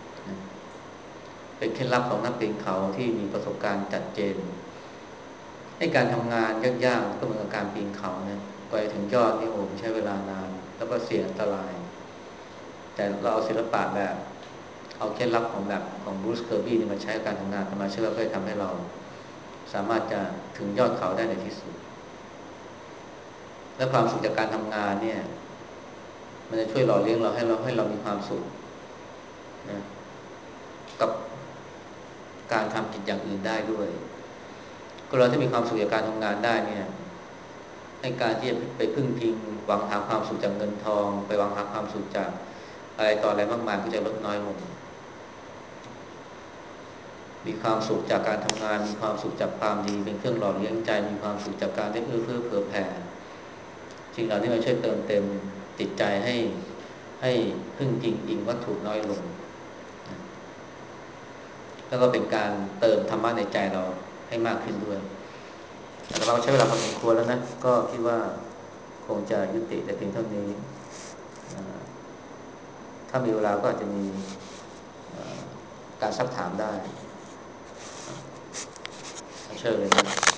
เป็นเคล็ดลับของนักปีนเขาที่มีประสบการณ์ชัดเจนให้การทำงานยากๆก็เหมือนกับการปีนเขาเนี่ยกว่าจะถึงยอดนี่โอ้ใช้เวลานานแล้วก็เสี่ยงอันตรายแต่เราเอาศิลปะแบบเอาเคล็ดลับของแบบของบรูซเคอร์บี้นี่มาใช้การทำงานมาเชื่อว่าก็จะทำให้เราสามารถจะถึงยอดเขาได้ในที่สุดและความสุขจากการทำงานเนี่ยมันจะช่วยหล่อเลี้ยงเราให้เราให้เรามีความสุขนะกับการทำกิจอย่างอื่นได้ด้วยก็เราที่มีความสุขจากการทำงานได้เนี่ยให้การที่จะไปพึ่งพิงหวังหาความสุขจากเงินทองไปหวังหาความสุขจากอะไรต่ออะไรมากมายก็จะลดน้อยลงมีความสุขจากการทำงานมีความสุขจากความดีเป็นเครื่องหล่อเลี้ยงใจมีความสุขจากการได้เอื้อเฟื้อเผื่อแผ่สิ่งเหล่านี้มันช่วยเติมเต็มจิตใจให้ให้พึ่งพิงอิงวัตถุน้อยลงแล้วก็เป็นการเติมธรรมะในใจเราให้มากขึ้นด้วยแต่เราใช้เวลาพอสมควรแล้วนะก็คิดว่าคงจะยุติแต่เพียงเท่านี้ถ้ามีเวลาก็อาจจะมีการซักถามได้เชิญเลยนะ